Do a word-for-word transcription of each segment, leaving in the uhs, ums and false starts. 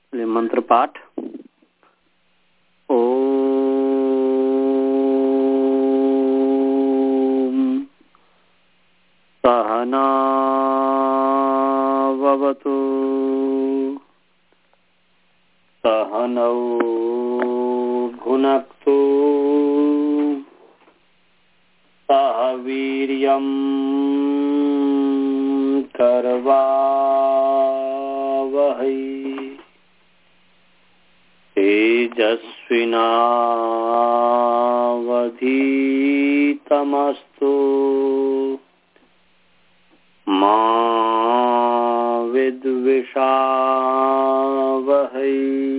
मंत्र पाठ। ओम सहना भवतु सहनौ भुनक्तु सह वीर्यं करवावहै तेजस्विनावधीतमस्तु मा विद्विषावहै।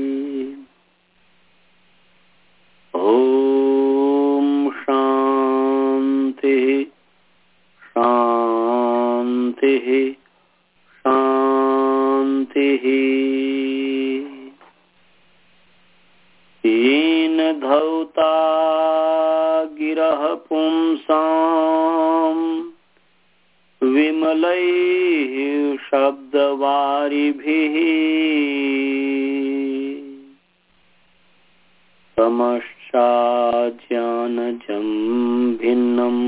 ओम शांति शांति शांति। येन धौता गिरः पुंसाम् विमलैः शब्दवारिभिः समश्चाज्ञानजं भिन्नम्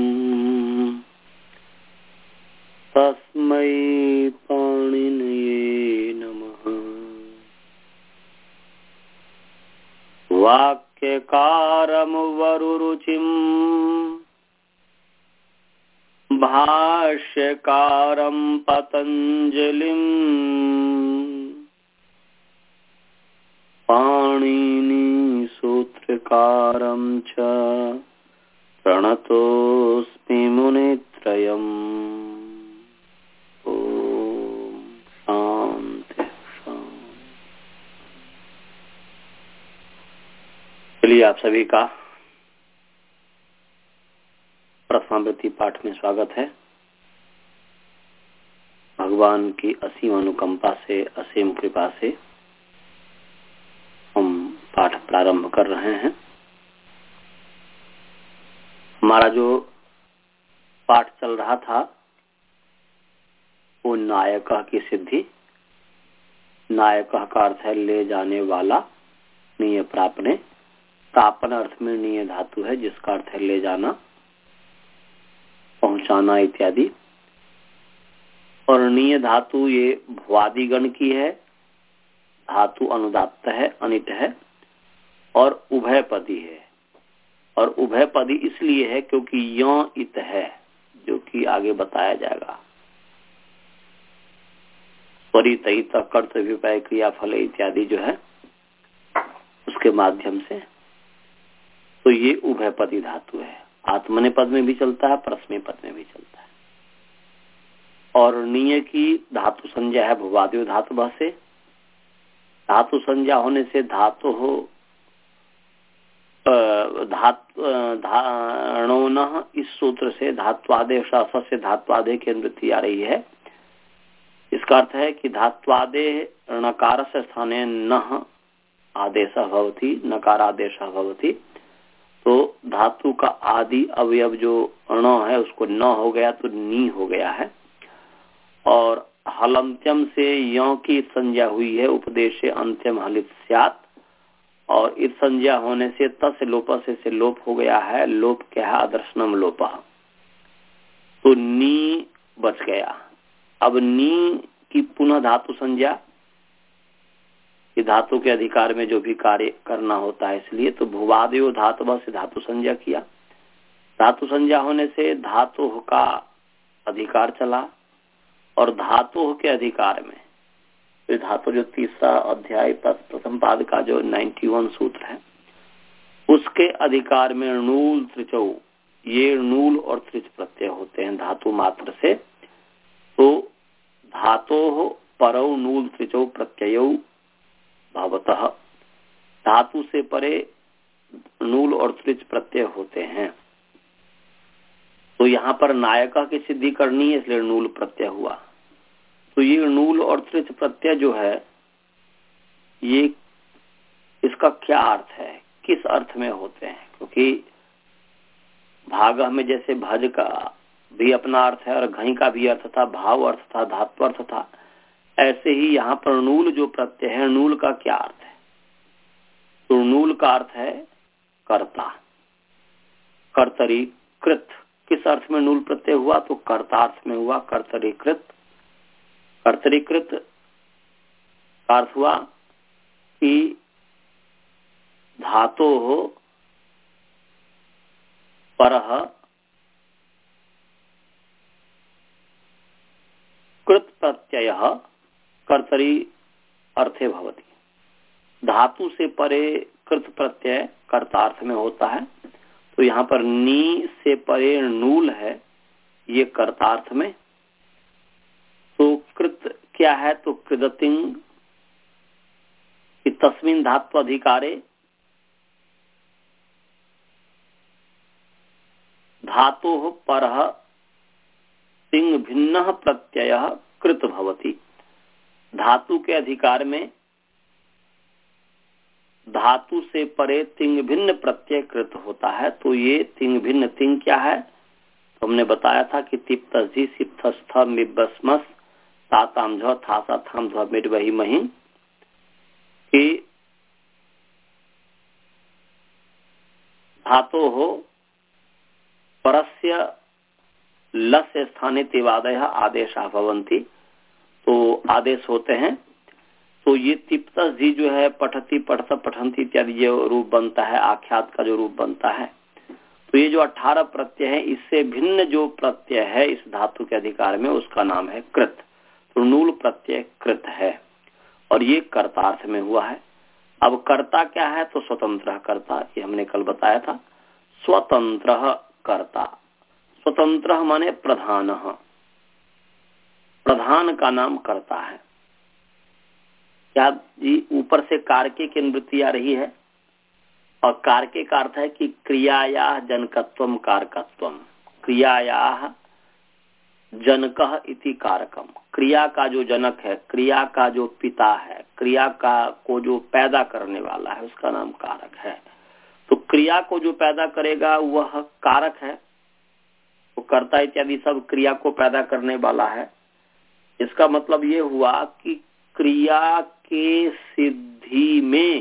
तस्मै पाणिनये नमः। वाक्यकारं वरुरुचिं भाष्यकारं पतञ्जलिं पाणिनि सूत्रकारं च प्रणतोऽस्मि मुनित्रयम्। ओम शांति शांति। चलिए आप सभी का प्रथमावृत्ति पाठ में स्वागत है। भगवान की असीम अनुकंपा से, असीम कृपा से हम पाठ प्रारंभ कर रहे हैं। हमारा जो पाठ चल रहा था वो नायक की सिद्धि। नायक का अर्थ है ले जाने वाला, नीय प्रापने। प्रापन अर्थ में नीय धातु है जिसका अर्थ है ले जाना, पहुंचाना इत्यादि। और नीय धातु ये भुवादिगण की है। धातु अनुदात्त है, अनिट है और उभयपदी है। और उभयपदी इसलिए है क्योंकि यो इत है, जो कि आगे बताया जाएगा। परित कर्तव्य क्रिया फल इत्यादि जो है उसके माध्यम से, तो ये उभयपदी धातु है। आत्मने पद में भी चलता है, परस्मै पद में भी चलता है। और नीय की धातु संज्ञा है भुवादियो धातु से। धातु संज्ञा होने से धातु हो धारणो न, इस सूत्र से धात्वादेश से धात्वादे की अनुवृत्ति आ रही है। इसका अर्थ है कि धात्वादे णकार से स्थाने न आदेश भवति, नकारादेश भवति। तो धातु का आदि अवयव जो अण है उसको न हो गया तो नी हो गया है। और हलंत्यम से यों की संज्ञा हुई है, उपदेश से अंत्यम हलित स्यात्। और इस संज्ञा होने से तस् लोप से, से लोप हो गया है। लोप क्या है? अदर्शनम लोप। तो नी बच गया। अब नी की पुनः धातु संज्ञा, कि धातु के अधिकार में जो भी कार्य करना होता है, इसलिए तो भुवादयो धातु से धातु संज्ञा किया। धातु संज्ञा होने से धातु का अधिकार चला। और धातु के अधिकार में तो धातु जो तीसरा अध्याय प्रथम पाद का जो इक्यानवे सूत्र है उसके अधिकार में णूल त्रिचौ, ये णूल और त्रिच प्रत्यय होते हैं धातु मात्र से। तो धातु परौ णूल त्रिचौ प्रत्ययौ भवतः, धातु से परे णूल और त्रिच प्रत्यय होते हैं। तो यहाँ पर नायका की सिद्धि करनी है, इसलिए णूल प्रत्यय हुआ। तो ये णूल और त्रिच प्रत्यय जो है, ये इसका क्या अर्थ है, किस अर्थ में होते हैं? क्योंकि भाग में जैसे भज का भी अपना अर्थ है और घई का भी अर्थ था, भाव अर्थ था, धातु अर्थ था। ऐसे ही यहाँ पर नूल जो प्रत्यय है, नूल का क्या अर्थ है? तो नूल का अर्थ है कर्ता, कर्तरी कृत। किस अर्थ में नूल प्रत्यय हुआ? तो कर्तार्थ में हुआ। कर्तरीकृत, कर्तरीकृत का अर्थ हुआ कि धातो हो परः कृत प्रत्यय कर्तरी अर्थे भवति। धातु से परे कृत प्रत्यय कर्तार्थ में होता है। तो यहाँ पर नी से परे नूल है, ये कर्तार्थ में। तो कृत क्या है? तो कृदतिंग तस्मिन् धात्व अधिकारे धातोः परः तिंग भिन्न प्रत्यय कृत भवति। धातु के अधिकार में धातु से परे तिंग भिन्न प्रत्यय कृत होता है। तो ये तिंग भिन्न, तिंग क्या है? तो हमने बताया था कि तिप्तजी सिप्तस्थ मिब्बस्मस ताताम झ थासा थाम ध्व मिड वही मही कि धातो हो परस्य लस्य स्थाने तिवादय आदेशा भवन्ति। तो आदेश होते हैं। तो ये तिप्तस जी जो है पठती पठत पठंती इत्यादि जो रूप बनता है, आख्यात का जो रूप बनता है, तो ये जो अठारह प्रत्यय है, इससे भिन्न जो प्रत्यय है इस धातु के अधिकार में, उसका नाम है कृत। तो नूल प्रत्यय कृत है और ये कर्तार्थ में हुआ है। अब कर्ता क्या है? तो स्वतंत्र कर्ता, ये हमने कल बताया था। स्वतंत्र कर्ता, स्वतंत्र माने प्रधान, प्रधान का नाम कर्ता है। क्या जी ऊपर से कार्के की निवृत्ति आ रही है? और कार्के का अर्थ है कि क्रियाया जनकत्वम कारकत्वम, क्रियाया जनकः इति कारकम। क्रिया का जो जनक है, क्रिया का जो पिता है, क्रिया का को जो पैदा करने वाला है, उसका नाम कारक है। तो क्रिया को जो पैदा करेगा वह कारक है। तो कर्ता इत्यादि सब क्रिया को पैदा करने वाला है। इसका मतलब ये हुआ कि क्रिया के सिद्धि में,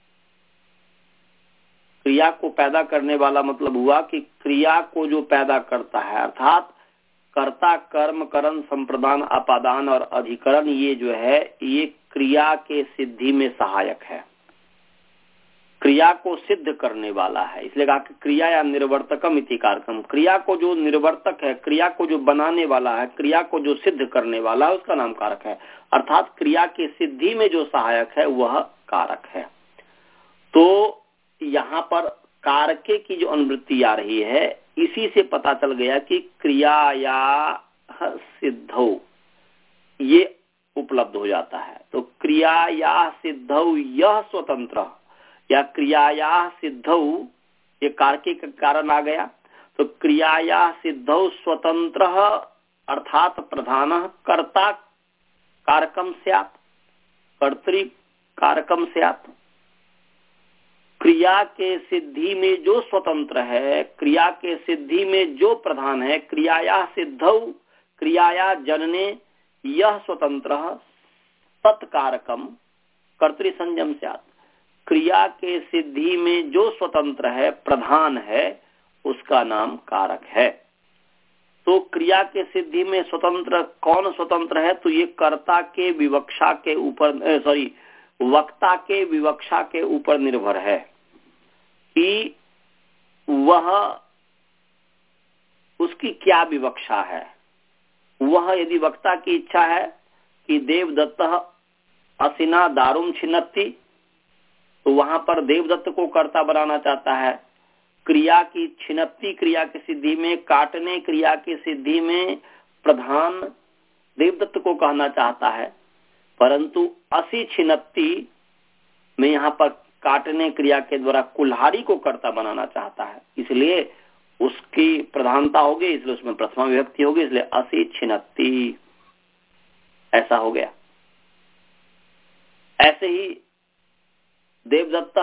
क्रिया को पैदा करने वाला मतलब हुआ कि क्रिया को जो पैदा करता है, अर्थात कर्ता, कर्म, करण, संप्रदान, अपादान और अधिकरण, ये जो है ये क्रिया के सिद्धि में सहायक है, क्रिया को सिद्ध करने वाला है। इसलिए कहा कि क्रिया या निर्वर्तकम इति कारकम। क्रिया को जो निर्वर्तक है, क्रिया को जो बनाने वाला है, क्रिया को जो सिद्ध करने वाला है, उसका नाम कारक है। अर्थात क्रिया के सिद्धि में जो सहायक है वह कारक है। तो यहाँ पर कारके की जो अनुवृत्ति आ रही है, इसी से पता चल गया कि क्रियाया सिद्धौ ये उपलब्ध हो जाता है। तो क्रियाया सिद्धौ यह स्वतंत्र, या क्रियाया सिद्धौ, ये कारके का कारण आ गया। तो क्रियाया सिद्धौ स्वतंत्र अर्थात प्रधान कर्ता कारकम स्यात्, कर्तृ कारकम स्यात्। क्रिया के सिद्धि में जो स्वतंत्र है, क्रिया के सिद्धि में जो प्रधान है, क्रियाया सिद्धौ क्रियाया जनने यह स्वतंत्र तत्कारकम कर्तृ संयम स्यात्। क्रिया के सिद्धि में जो स्वतंत्र है, प्रधान है, उसका नाम कारक है। तो क्रिया के सिद्धि में स्वतंत्र कौन स्वतंत्र है? तो ये कर्ता के विवक्षा के ऊपर, सॉरी वक्ता के विवक्षा के ऊपर निर्भर है कि वह उसकी क्या विवक्षा है। वह यदि वक्ता की इच्छा है कि देवदत्त असिना दारुम छिन्नति, तो वहां पर देवदत्त को कर्ता बनाना चाहता है। क्रिया की छिन्नति, क्रिया की सिद्धि में, काटने क्रिया की सिद्धि में प्रधान देवदत्त को कहना चाहता है, परंतु असी छिन्नति में यहाँ पर काटने क्रिया के द्वारा कुल्हाड़ी को कर्ता बनाना चाहता है, इसलिए उसकी प्रधानता होगी, इसलिए उसमें प्रथमा विभक्ति होगी, इसलिए असी छिन्नति ऐसा हो गया। ऐसे ही देवदत्त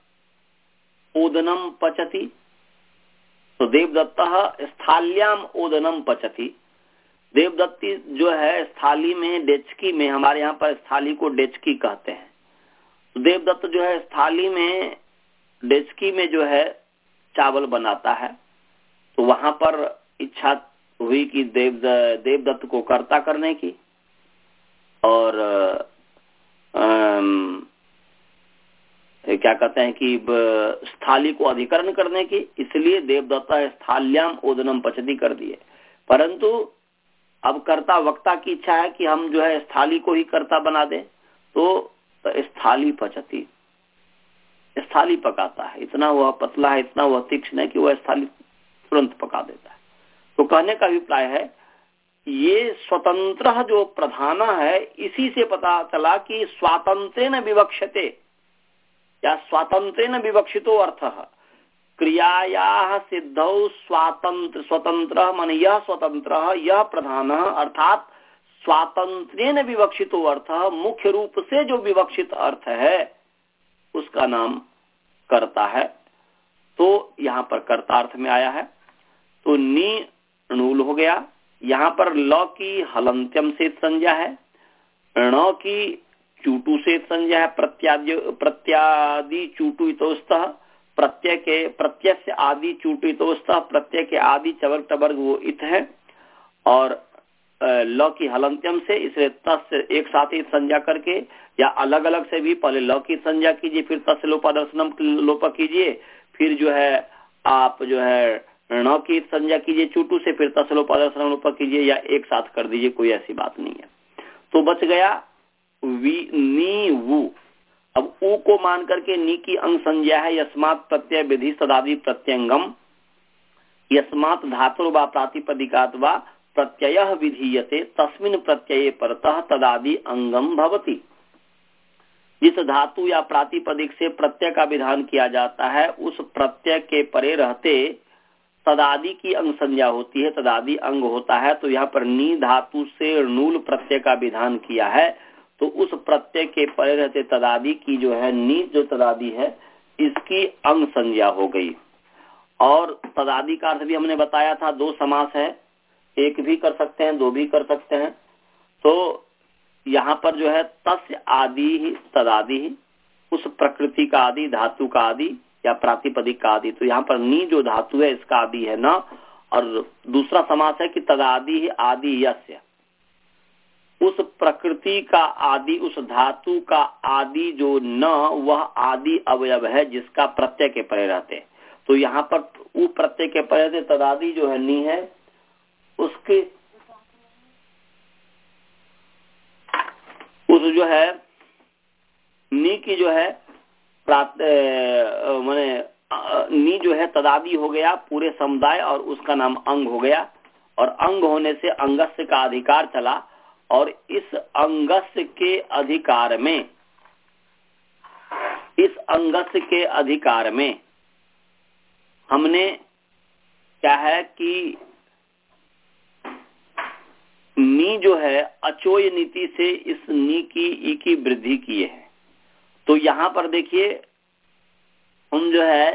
ओदनम पचति, तो देवदत्त स्थाल्याम ओदनम पचति, देवदत्ती जो है स्थाली में, डेचकी में, हमारे यहाँ पर स्थाली को डेचकी कहते हैं। देवदत्त जो है स्थाली में, डेचकी में जो है चावल बनाता है। तो वहां पर इच्छा हुई कि देव देवदत्त को कर्ता करने की और अम, क्या कहते हैं कि स्थाली को अधिकरण करने की, इसलिए देवदत्ता स्थाल्याम ओदनम पचती कर दिए। परंतु अब कर्ता वक्ता की इच्छा है कि हम जो है स्थाली को ही कर्ता बना दें, तो स्थाली पचती, स्थाली पकाता है। इतना वह पतला है, इतना वह तीक्ष्ण है कि वह स्थाली तुरंत पका देता है। तो कहने का अभिप्राय है ये स्वतंत्र जो प्रधान है, इसी से पता चला कि स्वातंत्रेण विवक्षते या स्वातंत्रेण विवक्षितो अर्थः क्रियायाः सिद्धौ स्वातंत्र स्वतंत्र मन यह स्वतंत्र यह प्रधान अर्थात स्वातंत्रेण विवक्षितो अर्थ, मुख्य रूप से जो विवक्षित अर्थ है उसका नाम कर्ता है। तो यहाँ पर कर्तार्थ में आया है। तो नी णूल हो गया। यहाँ पर ल की हलंत्यम से संज्ञा है, ण की चूटू से संज्ञा है, प्रत्यादि प्रत्यादि चूटू इतोस्तः, प्रत्यय के प्रत्यय से आदि चूटू इतोस्तः, प्रत्यय के आदि चवर्ग टवर्ग वो इत है। और ल की हलंत्यम से, इसलिए तस् एक साथ ही संज्ञा करके या अलग अलग से भी पहले ल की संज्ञा कीजिए, फिर तस् लोपादर्शनम लोप कीजिए, फिर जो है आप जो है ण की संज्ञा कीजिए चूटू से, फिर तस् लोपादर्शनम लोप कीजिए, या एक साथ कर दीजिए, कोई ऐसी बात नहीं है। तो बच गया वी नी वु। अब ऊ को मान करके नी की अंग संज्ञा है यस्मात् प्रत्यय विधि सदादि प्रत्यंगम, यस्मात् धातुर वा प्रातिपदिकात् वा प्रत्ययः विधीयते तस्मिन् प्रत्यये परतः तदादि अंगम भवति। जिस धातु या प्रातिपदिक से प्रत्यय का विधान किया जाता है उस प्रत्यय के परे रहते तदादि की अंग संज्ञा होती है, तदादि अंग होता है। तो यहाँ पर नी धातु से णूल प्रत्यय का विधान किया है, तो उस प्रत्यय के परे रहते तदादि की जो है नी जो तदादि है इसकी अंग संज्ञा हो गई। और तदादि का अर्थ भी हमने बताया था, दो समास है, एक भी कर सकते हैं, दो भी कर सकते हैं। तो यहाँ पर जो है तस्य आदि ही तदादि ही, उस प्रकृति का आदि, धातु का आदि या प्रातिपदिक का आदि। तो यहाँ पर नी जो धातु है इसका आदि है न, और दूसरा समास है कि तदादि ही आदि यस्य, उस प्रकृति का आदि, उस धातु का आदि जो न, वह आदि अवयव है जिसका प्रत्यय के परे रहते। तो यहाँ पर उ प्रत्यय के परे रहते तदादि जो है नी है, उसके उस जो है नी की जो है माने नी जो है तदादि हो गया पूरे समुदाय, और उसका नाम अंग हो गया। और अंग होने से अंगस्य का अधिकार चला, और इस अंगस्य के अधिकार में इस अंगस्य के अधिकार में हमने क्या है कि नी जो है अचोय नीति से इस नी की ई की वृद्धि किए है। तो यहाँ पर देखिए हम जो है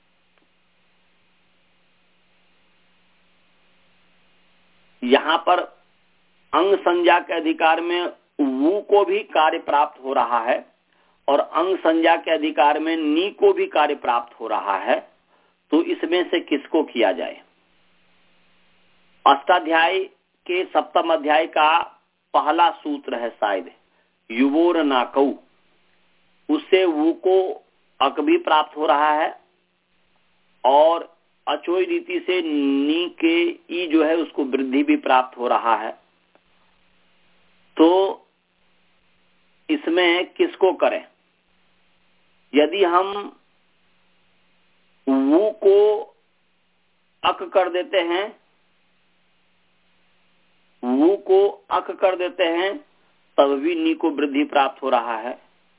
यहाँ पर अंग संज्ञा के अधिकार में वु को भी कार्य प्राप्त हो रहा है, और अंग संज्ञा के अधिकार में नी को भी कार्य प्राप्त हो रहा है। तो इसमें से किसको किया जाए? अष्टाध्याय के सप्तम अध्याय का पहला सूत्र है शायद, युवोर नाकौ, उससे वु को अक भी प्राप्त हो रहा है, और अचोय रीति से नी के ई जो है उसको वृद्धि भी प्राप्त हो रहा है। तो इसमें किसको करें? यदि हम वु को अक कर देते हैं, वु को अक कर देते हैं, तब भी नी को वृद्धि प्राप्त हो रहा है।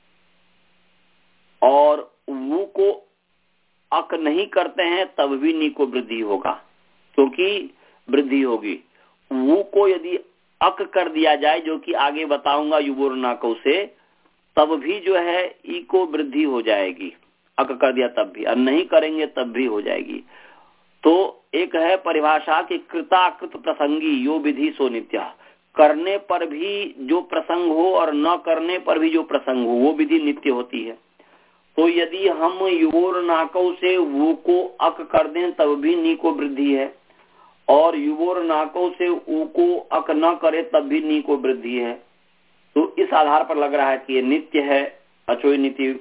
और वु को अक नहीं करते हैं तब भी नी को वृद्धि होगा, क्योंकि वृद्धि होगी। वु को यदि अक कर दिया जाए, जो कि आगे बताऊंगा युवोर नाकौ से, तब भी जो है ई को वृद्धि हो जाएगी। अक कर दिया तब भी, और नहीं करेंगे तब भी हो जाएगी। तो एक है परिभाषा कि कृताकृत प्रसंगी यो विधि सो नित्य, करने पर भी जो प्रसंग हो और न करने पर भी जो प्रसंग हो वो विधि नित्य होती है। तो यदि हम युवोर नाकौ से वो को अक कर दें तब भी नी को वृद्धि है, और युवोर नाकौ से ऊ को अक न करे तब भी नी को वृद्धि है। तो इस आधार पर लग रहा है कि ये नित्य है अचोय नीति।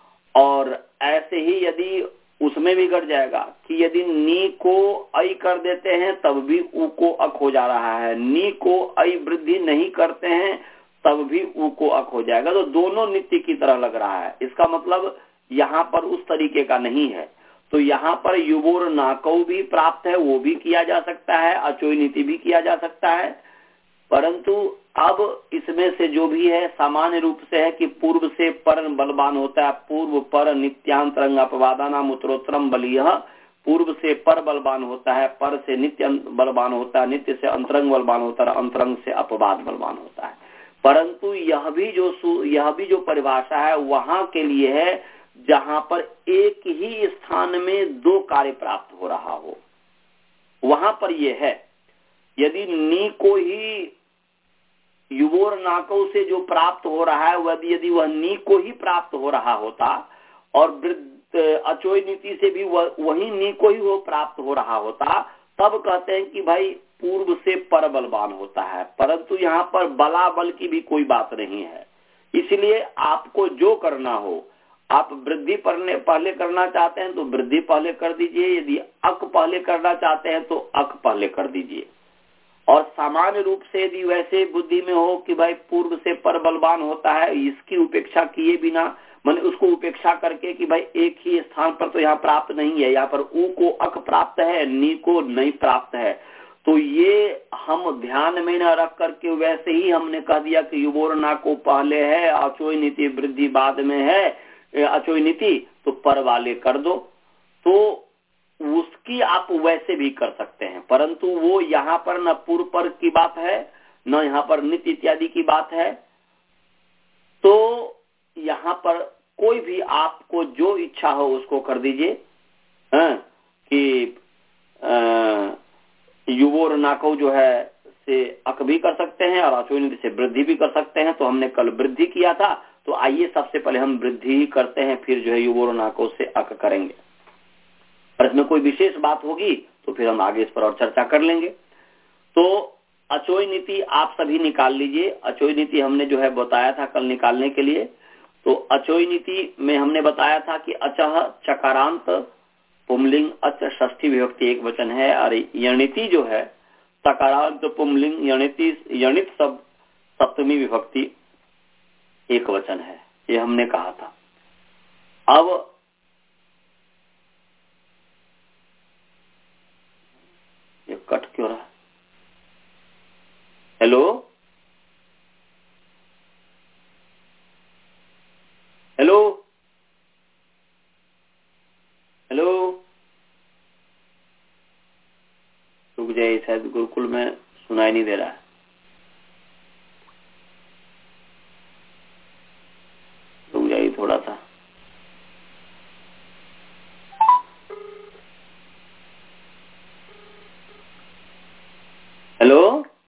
और ऐसे ही यदि उसमें भी घट जाएगा कि यदि नी को ऐ कर देते हैं तब भी ऊ को अक हो जा रहा है, नी को ऐ वृद्धि नहीं करते हैं तब भी ऊ को अक हो जाएगा। तो दोनों नित्य की तरह लग रहा है। इसका मतलब यहाँ पर उस तरीके का नहीं है। तो यहाँ पर युवोर नाकौ भी प्राप्त है, वो भी किया जा सकता है, अचोय नीति भी किया जा सकता है। परंतु अब इसमें से जो भी है सामान्य रूप से है कि पूर्व से पर बलवान होता है। पूर्व पर नित्यांतरंग अपवादानाम उत्तरोत्तरम बलियः, पूर्व से पर बलवान होता है, पर से नित्य बलवान होता है, नित्य से अंतरंग बलवान होता है, अंतरंग से अपवाद बलवान होता है। परंतु यह भी जो यह भी जो परिभाषा है वहां के लिए है जहां पर एक ही स्थान में दो कार्य प्राप्त हो रहा हो, वहां पर यह है। यदि नी को ही युवोर नाकौ से जो प्राप्त हो रहा है वह यदि वह नी को ही प्राप्त हो रहा होता और अचोय नीति से भी वह वही नी को ही वो प्राप्त हो रहा होता, तब कहते हैं कि भाई पूर्व से पर बलवान होता है। परंतु यहाँ पर बला बल की भी कोई बात नहीं है। इसलिए आपको जो करना हो, आप वृद्धि पढ़ने पहले करना चाहते हैं तो वृद्धि पहले कर दीजिए, यदि अक पहले करना चाहते हैं तो अक पहले कर दीजिए। और सामान्य रूप से यदि वैसे बुद्धि में हो कि भाई पूर्व से पर बलवान होता है, इसकी उपेक्षा किए बिना, माने उसको उपेक्षा करके कि भाई एक ही स्थान पर तो यहाँ प्राप्त नहीं है, यहाँ पर ऊ को अक प्राप्त है, नी को नहीं प्राप्त है, तो ये हम ध्यान में न रख करके वैसे ही हमने कह दिया कि युवोर ना को पहले है, अचोय नीति वृद्धि बाद में है, अचोय नीति तो पर वाले कर दो, तो उसकी आप वैसे भी कर सकते हैं। परंतु वो यहाँ पर न पूर्व पर की बात है न यहाँ पर नित्य इत्यादि की बात है। तो यहाँ पर कोई भी आपको जो इच्छा हो उसको कर दीजिए कि युवोर नाकौ जो है से अक भी कर सकते हैं और अचोय नीति से वृद्धि भी कर सकते हैं। तो हमने कल वृद्धि किया था, तो आइए सबसे पहले हम वृद्धि ही करते हैं, फिर जो है युवोर नाकौ से अक करेंगे। और इसमें कोई विशेष बात होगी तो फिर हम आगे इस पर और चर्चा कर लेंगे। तो अचोय नीति आप सभी निकाल लीजिए। अचोय नीति हमने जो है बताया था कल निकालने के लिए। तो अचोय नीति में हमने बताया था कि अचह चकारांत पुमलिंग अच षष्ठी विभक्ति एक वचन है, और यणिति जो है तकारांत पुमलिंग यणिति यणित सब सप्तमी विभक्ति एक वचन है, ये हमने कहा था। अब ये कट क्यों रहा? हेलो हेलो हेलो रुक जाइए, शायद गुरुकुल में सुनाई नहीं दे रहा है। रुक जाइए थोड़ा सा। हेलो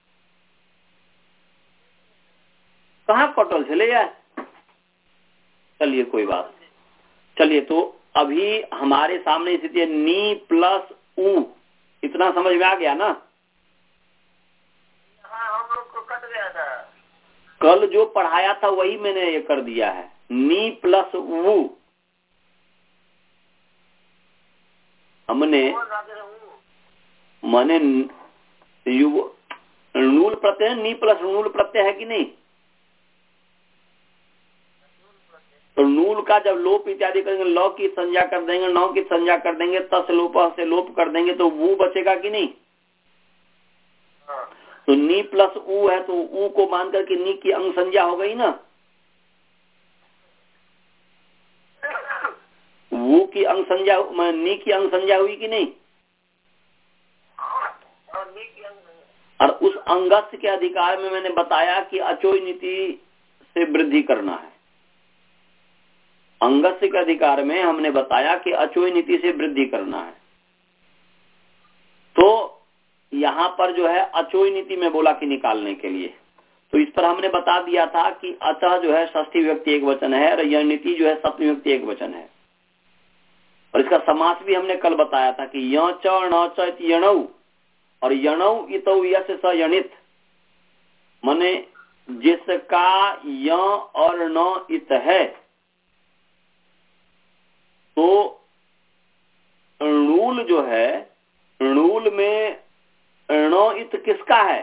कहाँ कटल चले यार? चलिए कोई बात नहीं। चलिए तो अभी हमारे सामने स्थिति है नी प्लस ऊ, इतना समझ में आ गया ना? हाँ, हम लोग को कट गया था। कल जो पढ़ाया था वही मैंने ये कर दिया है, नी प्लस ऊ। हमने माने नूल प्रत्यय, नी प्लस नूल प्रत्यय है कि नहीं? तो नूल का जब लोप इत्यादि करेंगे, लौ की संज्ञा कर देंगे, नौ की संज्ञा कर देंगे, तस लोप से लोप कर देंगे तो वो बचेगा कि नहीं? हाँ। तो नी प्लस ऊ है तो ऊ को मान करके नी की अंग संज्ञा हो गई ना, वो की अंग संज्ञा, नी की अंग संज्ञा हुई कि नहीं? और उस अंगस्थ के अधिकार में मैंने बताया कि अचोय नीति से वृद्धि करना है। अंगस्थ के अधिकार में हमने बताया कि अचोय नीति से वृद्धि करना है। यहाँ पर जो है अचोई नीति में बोला कि निकालने के लिए, तो इस पर हमने बता दिया था कि अतः जो है षष्ठी विभक्ति एक वचन है और यह नीति जो है सप्तमी विभक्ति एक वचन है। और इसका समास भी हमने कल बताया था कि य च न च यणौ और यणौ इतौ यस स यणित, माने जिसका य और न इत है, तो णूल जो है, णूल में ण इत किसका है?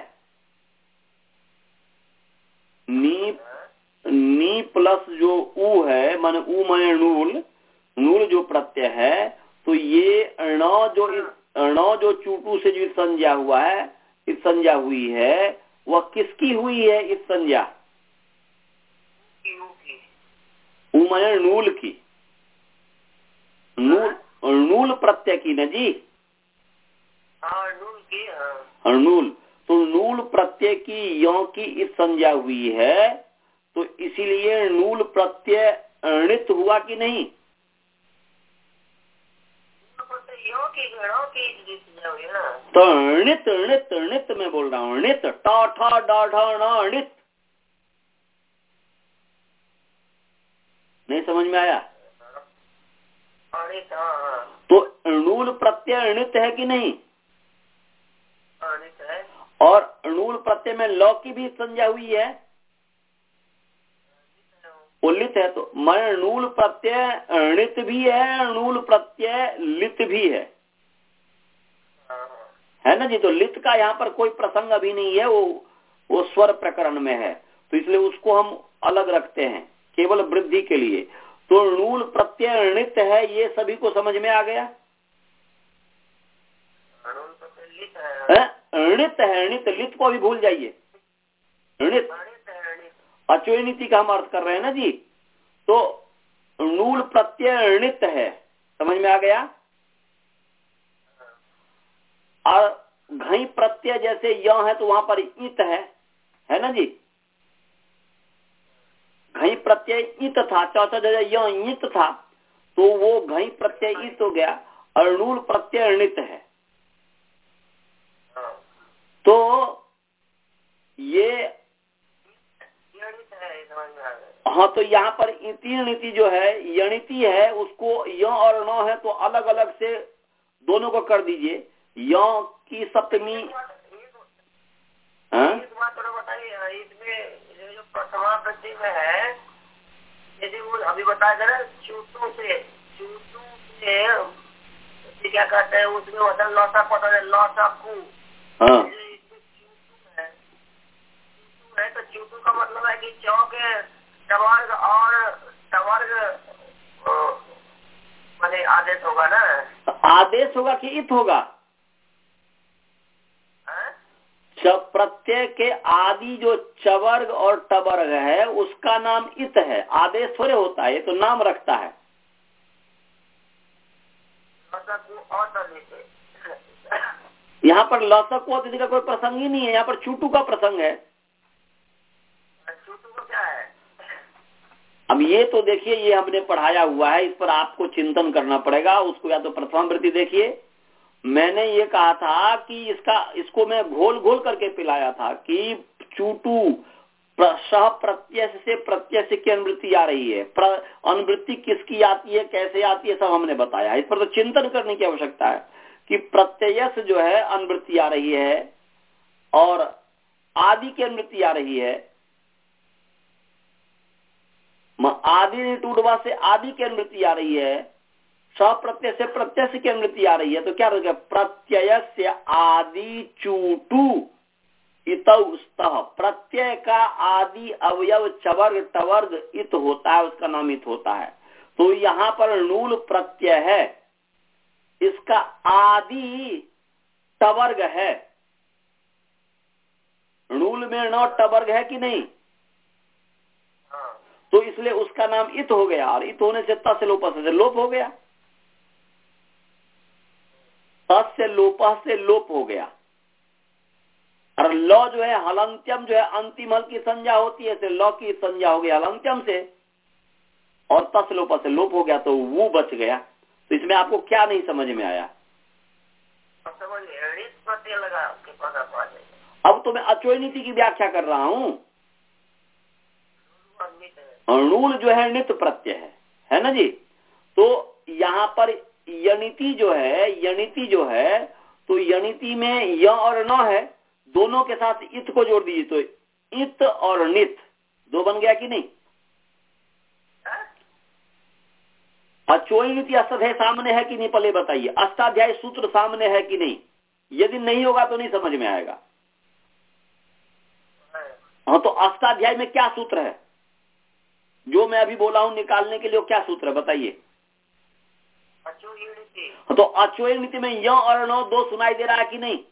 नी नी प्लस जो उ है, माने उ माने णूल, णूल जो प्रत्यय है, तो ये ण जो इस ण जो चूटू से जो इस संज्ञा हुआ है, इस संज्ञा हुई है, वह किसकी हुई है? इस संज्ञा उ माने णूल की, णूल णूल प्रत्यय की न जी, णूल की, णूल, तो णूल प्रत्यय की यों की इस संज्ञा हुई है, तो इसीलिए णूल प्रत्यय अणित हुआ कि नहीं? तो अणित अणित अणित मैं बोल रहा हूँ, अणित टा ठा डा ढा ण अणित, नहीं समझ में आया? तो णूल प्रत्यय अणित है कि नहीं? अणित है। और णूल प्रत्यय में लौ की भी संज्ञा हुई है, उल्लित है, तो मैं णूल प्रत्यय अणित भी है, णूल प्रत्यय लित भी है, है ना जी। तो लित का यहाँ पर कोई प्रसंग अभी नहीं है, वो वो स्वर प्रकरण में है, तो इसलिए उसको हम अलग रखते हैं केवल वृद्धि के लिए। तो णूल प्रत्यय अणित है, ये सभी को समझ में आ गया? अणित है, अणित, लित को भी भूल जाइए, अणित अचोय नीति का हम अर्थ कर रहे हैं ना जी। तो णूल प्रत्यय अणित है, समझ में आ गया? और घई प्रत्यय जैसे य है तो वहां पर इत है, है ना जी। घई प्रत्यय इत था, चौथा जगह य इत था, तो वो घई प्रत्यय इत हो गया, और णूल प्रत्यय अणित है। तो ये हाँ, तो यहाँ पर इति नीति जो है यणिति है, उसको य और न है तो अलग अलग से दोनों को कर दीजिए। य की सप्तमी, बताइए इसमें जो प्रथमा वृद्धि में है, यदि वो अभी बताया जा चूटू से चूटू से क्या कहते हैं, उसमें वजन लौसा पता है, लौसा कू, हाँ है, तो चूटू का मतलब है कि चौ के टवर्ग और टवर्ग माने आदेश होगा ना? आदेश होगा कि इत होगा? प्रत्यय के आदि जो चवर्ग और टवर्ग है उसका नाम इत है, आदेश थोड़े होता है, ये तो नाम रखता है। यहाँ पर लौसक अतिथि का कोई प्रसंग ही नहीं है, यहाँ पर चूटू का प्रसंग है। चूटू को क्या है? अब ये तो देखिए, ये हमने पढ़ाया हुआ है, इस पर आपको चिंतन करना पड़ेगा। उसको या तो प्रथम वृत्ति देखिए, मैंने ये कहा था कि इसका इसको मैं घोल घोल करके पिलाया था कि चूटू सह प्रत्यय से प्रत्यय से की अनुवृत्ति आ रही है, अनुवृत्ति किसकी आती है, कैसे आती है, सब हमने बताया। इस पर तो चिंतन करने की आवश्यकता है कि प्रत्यय से जो है अनुवृत्ति आ रही है और आदि की अनुवृत्ति आ रही है, आदि टूटवा से आदि की अनुवृत्ति आ रही है, प्रत्यय से प्रत्यय से की अनुवृत्ति आ रही है, तो क्या रहेगा? प्रत्यय से आदि चूटू इतौ स्तः, प्रत्यय का आदि अवयव चवर्ग टवर्ग इत होता है, उसका नाम इत होता है। तो यहाँ पर णूल प्रत्यय है, इसका आदि टवर्ग है, णूल में न टवर्ग है कि नहीं? तो इसलिए उसका नाम इत हो गया, और इत होने से त से लोप से लोप हो गया, त से लोप से लोप हो गया। और लौ जो है हलंत्यम जो है अंतिम हल की संज्ञा होती है, तो लौ की संज्ञा हो गई हलंत्यम से, और त से लोप से लोप हो गया, तो वो बच गया। तो इसमें आपको क्या नहीं समझ में आया? समझ प्रत्यय लगा अब तो मैं अचोय नीति की व्याख्या कर रहा हूं। अणुल जो है नित प्रत्यय है, है ना जी। तो यहाँ पर यणिति जो है, यणिति जो है, तो यणिति में य और न है, दोनों के साथ इत को जोड़ दीजिए तो इत और नित दो बन गया कि नहीं। अचोय नीति अष्टाध्याय सामने है कि नहीं, पहले बताइए। अष्टाध्याय सूत्र सामने है कि नहीं, यदि नहीं होगा तो नहीं समझ में आएगा। हाँ, तो अष्टाध्याय में क्या सूत्र है जो मैं अभी बोला हूं निकालने के लिए, क्या सूत्र है बताइए। तो अचोय नीति में य और न दो सुनाई दे रहा है कि नहीं।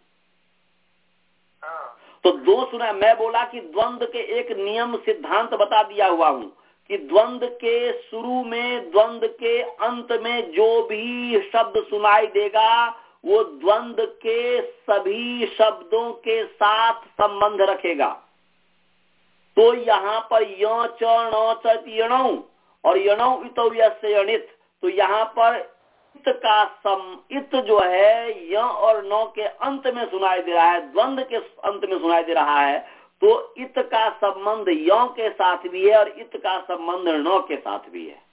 तो दो सुना, मैं बोला कि द्वंद्व के एक नियम सिद्धांत बता दिया हुआ हूं कि द्वंद्व के शुरू में, द्वंद्व के अंत में जो भी शब्द सुनाई देगा वो द्वंद्व के सभी शब्दों के साथ संबंध रखेगा। तो यहाँ पर य च न च यणौ और यणौ इतौ यस्य यणित, तो यहाँ पर इत का सम इत जो है य और न के अंत में सुनाई दे रहा है, द्वंद्व के अंत में सुनाई दे रहा है। तो इत का संबंध य के साथ भी है और इत का संबंध न के साथ भी है।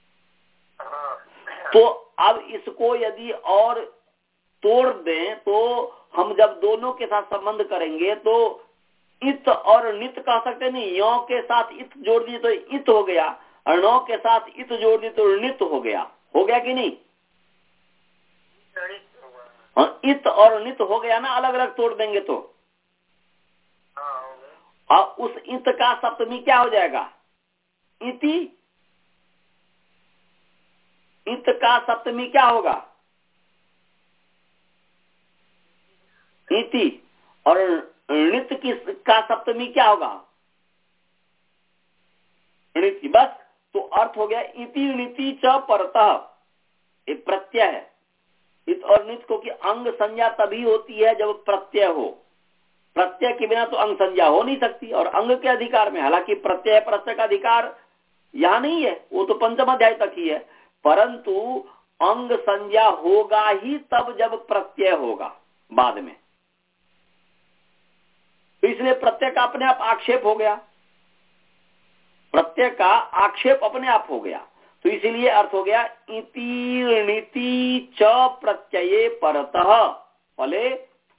तो अब इसको यदि और तोड़ दें तो हम जब दोनों के साथ संबंध करेंगे तो इत और नित कह सकते नहीं, य के साथ इत जोड़ दिए तो इत हो गया और न के साथ इत जोड़ दिए तो नित हो गया। हो गया कि नहीं। हाँ, इत और नित हो गया ना, अलग अलग तोड़ देंगे तो। और उस इत का सप्तमी क्या हो जाएगा, इति। इत का सप्तमी क्या होगा, इति। और णित की का सप्तमी क्या होगा, णिति। बस, तो अर्थ हो गया इति णिति च परतः, एक प्रत्यय है। इत और नित को कि अंग संज्ञा तभी होती है जब प्रत्यय हो, प्रत्यय के बिना तो अंग संज्ञा हो नहीं सकती। और अंग के अधिकार में, हालांकि प्रत्यय प्रत्यय का अधिकार यहाँ नहीं है, वो तो पंचम अध्याय तक ही है, परंतु अंग संज्ञा होगा ही तब जब प्रत्यय होगा बाद में। तो इसलिए प्रत्यय का अपने आप आक्षेप हो गया, प्रत्यय का आक्षेप अपने आप हो गया। तो इसीलिए अर्थ हो गया इति णिति च प्रत्यये परतः। पहले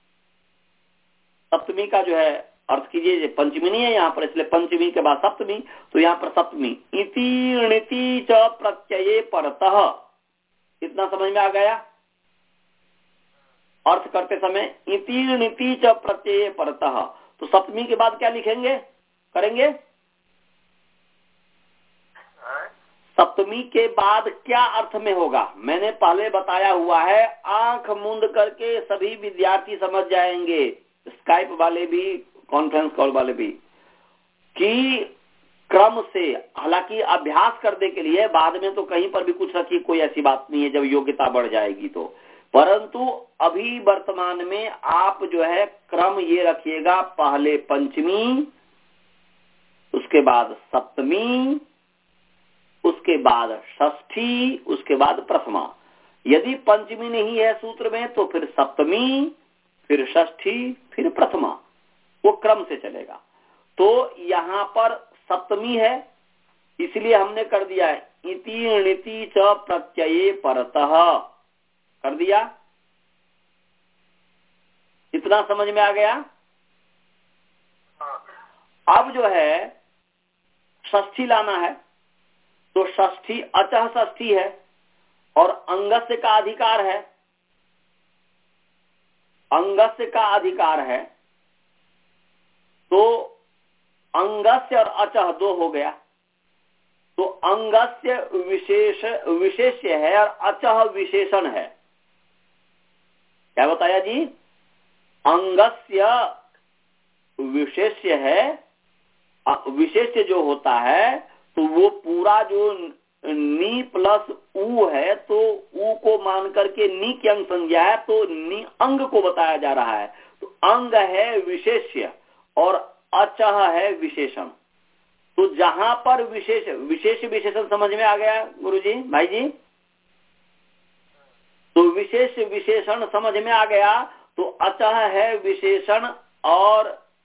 सप्तमी का जो है अर्थ कीजिए, पंचमी नहीं है यहाँ पर, इसलिए पंचमी के बाद सप्तमी, तो यहाँ पर सप्तमी इति णिति च प्रत्यये परतः। इतना समझ में आ गया। अर्थ करते समय इति णिति च प्रत्यये परतः, तो सप्तमी के बाद क्या लिखेंगे, करेंगे। सप्तमी के बाद क्या अर्थ में होगा, मैंने पहले बताया हुआ है, आंख मूंद करके सभी विद्यार्थी समझ जाएंगे, स्काइप वाले भी, कॉन्फ्रेंस कॉल वाले भी, कि क्रम से, हालांकि अभ्यास करने के लिए बाद में तो कहीं पर भी कुछ रखिए, कोई ऐसी बात नहीं है, जब योग्यता बढ़ जाएगी तो, परंतु अभी वर्तमान में आप जो है क्रम ये रखिएगा, पहले पंचमी, उसके बाद सप्तमी, उसके बाद षष्ठी, उसके बाद प्रथमा। यदि पंचमी नहीं है सूत्र में तो फिर सप्तमी, फिर षष्ठी, फिर प्रथमा, वो क्रम से चलेगा। तो यहाँ पर सप्तमी है, इसलिए हमने कर दिया है इति णिति च प्रत्यये परतः, कर दिया। इतना समझ में आ गया। अब जो है षष्ठी लाना है, तो षष्ठी अचह षष्ठी है और अंगस्य का अधिकार है, अंगस्य का अधिकार है, तो अंगस्य और अचह दो हो गया। तो अंगस्य विशेष विशेष्य है और अचह विशेषण है। क्या बताया जी, अंगस्य विशेष्य है, विशेष्य जो होता है तो वो पूरा जो नी प्लस ऊ है, तो ऊ को मान करके नी की अंग संज्ञा है, तो नी अंग को बताया जा रहा है। तो अंग है विशेष्य और अचह है विशेषण। तो जहां पर विशेष विशेष विशेषण समझ में आ गया गुरुजी, भाई जी, तो विशेष विशेषण समझ में आ गया। तो अचह है विशेषण और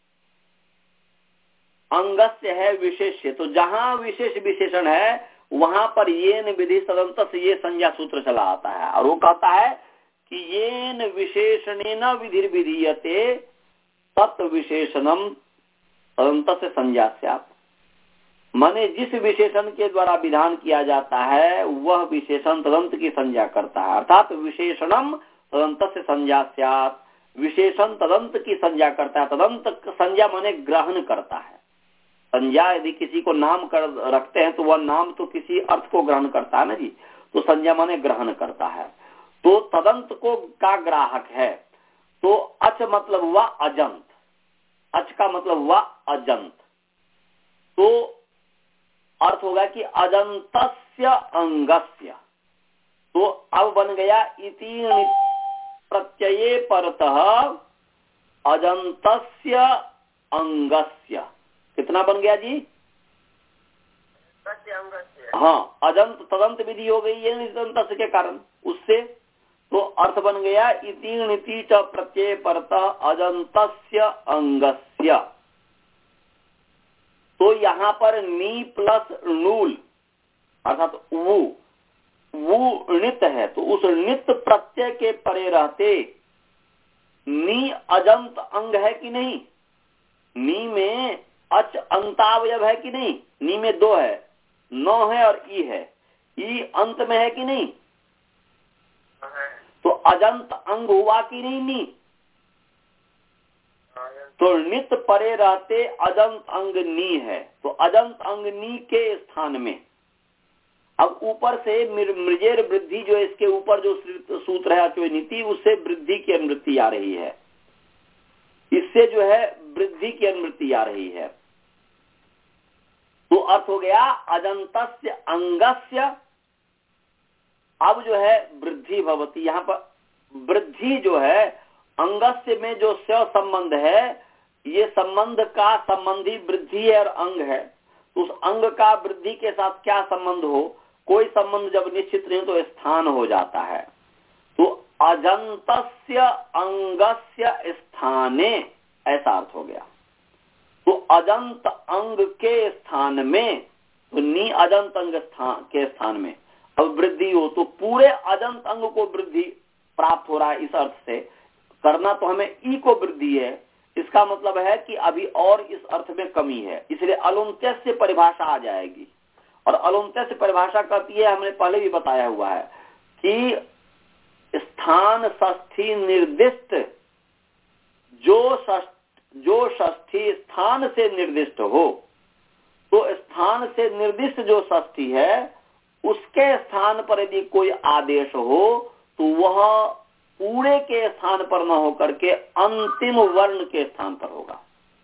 अंगस्य है विशेष्य। तो जहां विशेष विशेषण है वहां पर येन विधि तदंत से ये संज्ञा सूत्र चला आता है, और वो कहता है कि येन विशेषणेन विधि विधीयते तत् विशेषणम तदंत से संज्ञा स्यात्। माने जिस विशेषण के द्वारा विधान किया जाता है वह विशेषण तदंत की संज्ञा करता है, अर्थात विशेषणम तदंत से संज्ञा स्यात्। विशेषण तदंत की संज्ञा करता है। तदंत संज्ञा माने ग्रहण करता है। संज्ञा यदि किसी को नाम कर रखते हैं तो वह नाम तो किसी अर्थ को ग्रहण करता है ना जी, तो संज्ञा माने ग्रहण करता है। तो तदंत को का ग्राहक है। तो अच मतलब हुआ अजंत, अच का मतलब हुआ अजंत। तो अर्थ होगा कि अजंतस्य अंगस्य। तो अब बन गया इति प्रत्यये परतः अजंतस्य अंगस्य। कितना बन गया जी? हाँ, अजंत तदंत विधि हो गई है निजंत के कारण उससे। तो अर्थ बन गया इति नीति च प्रत्यय परतः अजंतस्य अंगस्य। तो यहाँ पर नी प्लस नूल अर्थात वो वो नित है, तो उस नित प्रत्यय के परे रहते नी अजंत अंग है कि नहीं? नी में अच अंतावयव है कि नहीं? नी में दो है, नौ है और ई है। ई अंत में है कि नहीं? तो अजंत अंग हुआ कि नहीं नी? तो नित परे रहते अजंत अंग नी है। तो अजंत अंग नी के स्थान में अब ऊपर से मृजेर वृद्धि जो इसके ऊपर जो सूत्र है जो नीति, उससे वृद्धि की अनुवृत्ति आ रही है। इससे जो है वृद्धि की अनुवृत्ति आ रही है। तो अर्थ हो गया अजंतस्य अंगस्य। अब जो है वृद्धि भवती, यहाँ पर वृद्धि जो है अंगस्य में जो स संबंध है, ये संबंध का संबंधी वृद्धि है और अंग है। तो उस अंग का वृद्धि के साथ क्या संबंध हो, कोई संबंध जब निश्चित नहीं तो स्थान हो जाता है। तो अजंतस्य अंगस्य स्थाने ऐसा अर्थ हो गया। तो अजंत अंग के स्थान में, तो नी अजंत अंग स्थान के स्थान में अब वृद्धि हो, तो पूरे अजंत अंग को वृद्धि प्राप्त हो रहा है। इस अर्थ से करना तो हमें ई को वृद्धि है, इसका मतलब है कि अभी और इस अर्थ में कमी है, इसलिए अलुंत्य से परिभाषा आ जाएगी। और अलुंत्य से परिभाषा कहती है, हमने पहले भी बताया हुआ है कि स्थान षष्ठी निर्दिष्ट जो जो षष्ठी स्थान से निर्दिष्ट हो, तो स्थान से निर्दिष्ट जो षष्ठी है उसके स्थान पर यदि कोई आदेश हो तो वह पूरे के स्थान पर न होकर के अंतिम वर्ण के स्थान पर होगा।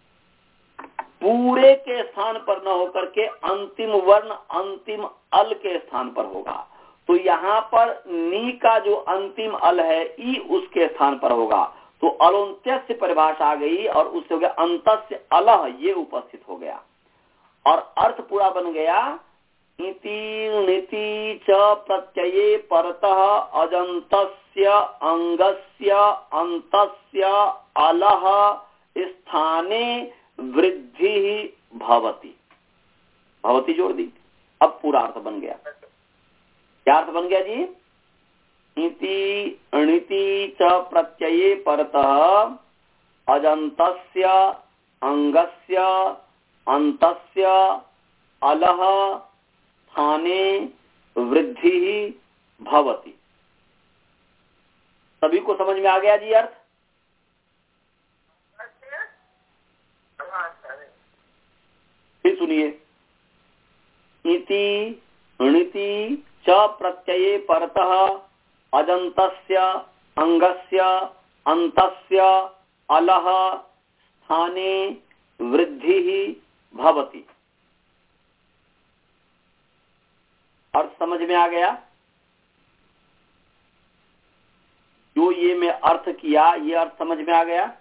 पूरे के स्थान पर न होकर के अंतिम वर्ण अंतिम अल के स्थान पर होगा। तो यहाँ पर नी का जो अंतिम अल है ई उसके स्थान पर होगा। तो अलोन्त्य से परिभाषा आ गई और उससे हो गया अंतस्य अलह, ये उपस्थित हो गया और अर्थ पूरा बन गया। इति नीति च प्रत्यये परतः अजंतस्य अंगस्य अंतस्य अलह स्थाने वृद्धि भवति। भवति जोड़ दी, अब पूरा अर्थ बन गया। क्या अर्थ बन गया जी? इति णिति च प्रत्यये परतः अजंतस्य अंगस्य अंतस्य अलह स्थाने वृद्धि भवति। सभी को समझ में आ गया जी अर्थ? फिर सुनिए, इति णिति च प्रत्यये परतः अजंतस्य अंगस्य अंतस्य अलह स्थाने वृद्धि भवति। अर्थ समझ में आ गया? जो ये मैं अर्थ किया, ये अर्थ समझ में आ गया?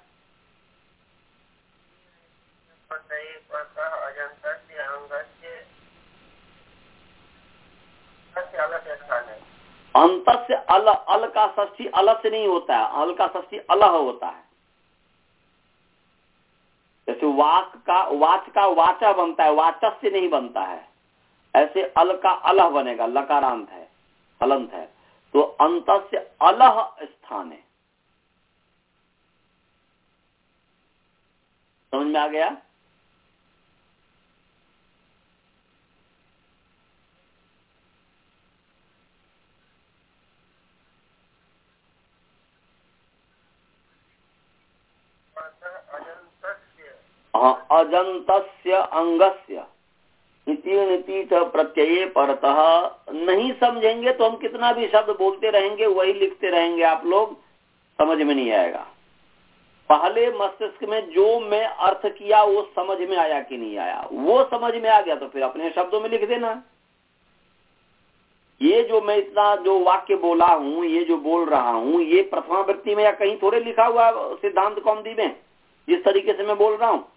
अंत से अल, अल का षष्ठी अलग से नहीं होता है, अल का षष्ठी अलह होता है। वाक का वाच का वाचा बनता है, वाचस्य नहीं बनता है, ऐसे अल का अलह बनेगा, लकारांत है, अलंत है, तो अंतस्य अलह स्थान है। समझ में आ गया? हाँ, अजंतस्य अंगस्य इति नीति च प्रत्यये परतः। नहीं समझेंगे तो हम कितना भी शब्द बोलते रहेंगे, वही लिखते रहेंगे, आप लोग समझ में नहीं आएगा। पहले मस्तिष्क में जो मैं अर्थ किया वो समझ में आया कि नहीं आया, वो समझ में आ गया तो फिर अपने शब्दों में लिख देना। ये जो मैं इतना जो वाक्य बोला हूँ, ये जो बोल रहा हूँ, ये प्रथमा वृत्ति में या कहीं थोड़े लिखा हुआ सिद्धांत कौमुदी में जिस तरीके से मैं बोल रहा हूँ।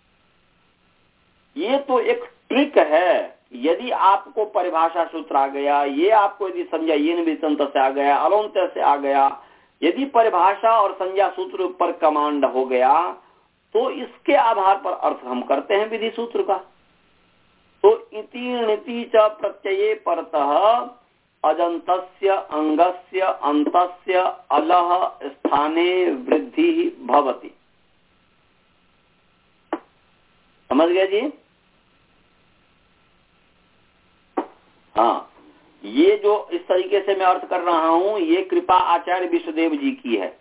ये तो एक ट्रिक है। यदि आपको परिभाषा सूत्र आ गया, ये आपको यदि संज्ञा ये निवितंत से आ गया, अलोंत से आ गया, यदि परिभाषा और संज्ञा सूत्र पर कमांड हो गया तो इसके आधार पर अर्थ हम करते हैं विधि सूत्र का। तो इति नीति च प्रत्यये परतः अजंतस्य अंगस्य अंतस्य अलह स्थाने वृद्धि भवति। समझ गए जी? हाँ, ये जो इस तरीके से मैं अर्थ कर रहा हूं, ये कृपा आचार्य विश्वदेव जी की है।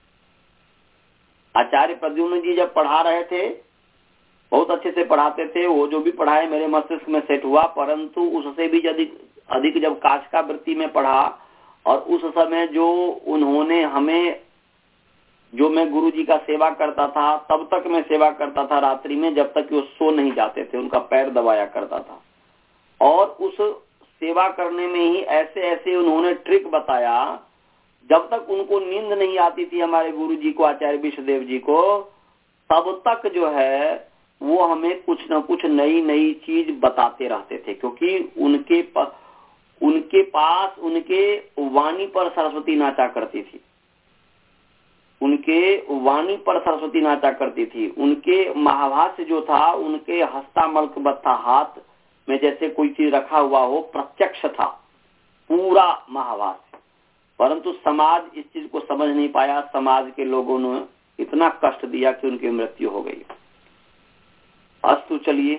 आचार्य प्रद्युम्न जी जब पढ़ा रहे थे, बहुत अच्छे से पढ़ाते थे, वो जो भी पढ़ाए मेरे मस्तिष्क में सेट हुआ, परंतु उससे भी अधिक अधिक जब काशिका वृत्ति में पढ़ा और उस समय जो उन्होंने हमें, जो मैं गुरु जी का सेवा करता था, तब तक मैं सेवा करता था रात्रि में, जब तक वो सो नहीं जाते थे, उनका पैर दबाया करता था। और उस सेवा करने में ही ऐसे ऐसे उन्होंने ट्रिक बताया, जब तक उनको नींद नहीं आती थी हमारे गुरु जी को, आचार्य विश्वदेव जी को, तब तक जो है वो हमें कुछ न कुछ नई नई चीज बताते रहते थे, क्योंकि उनके प, उनके पास उनके वाणी पर सरस्वती नाचा करती थी, उनके वाणी पर सरस्वती नाचा करती थी। उनके महाभाष्य जो था, उनके हस्तामलक बत्था हाथ में जैसे कोई चीज रखा हुआ हो, प्रत्यक्ष था पूरा महाभाष्य। परंतु समाज इस चीज को समझ नहीं पाया, समाज के लोगों ने इतना कष्ट दिया कि उनकी मृत्यु हो गई। अस्तु, चलिए,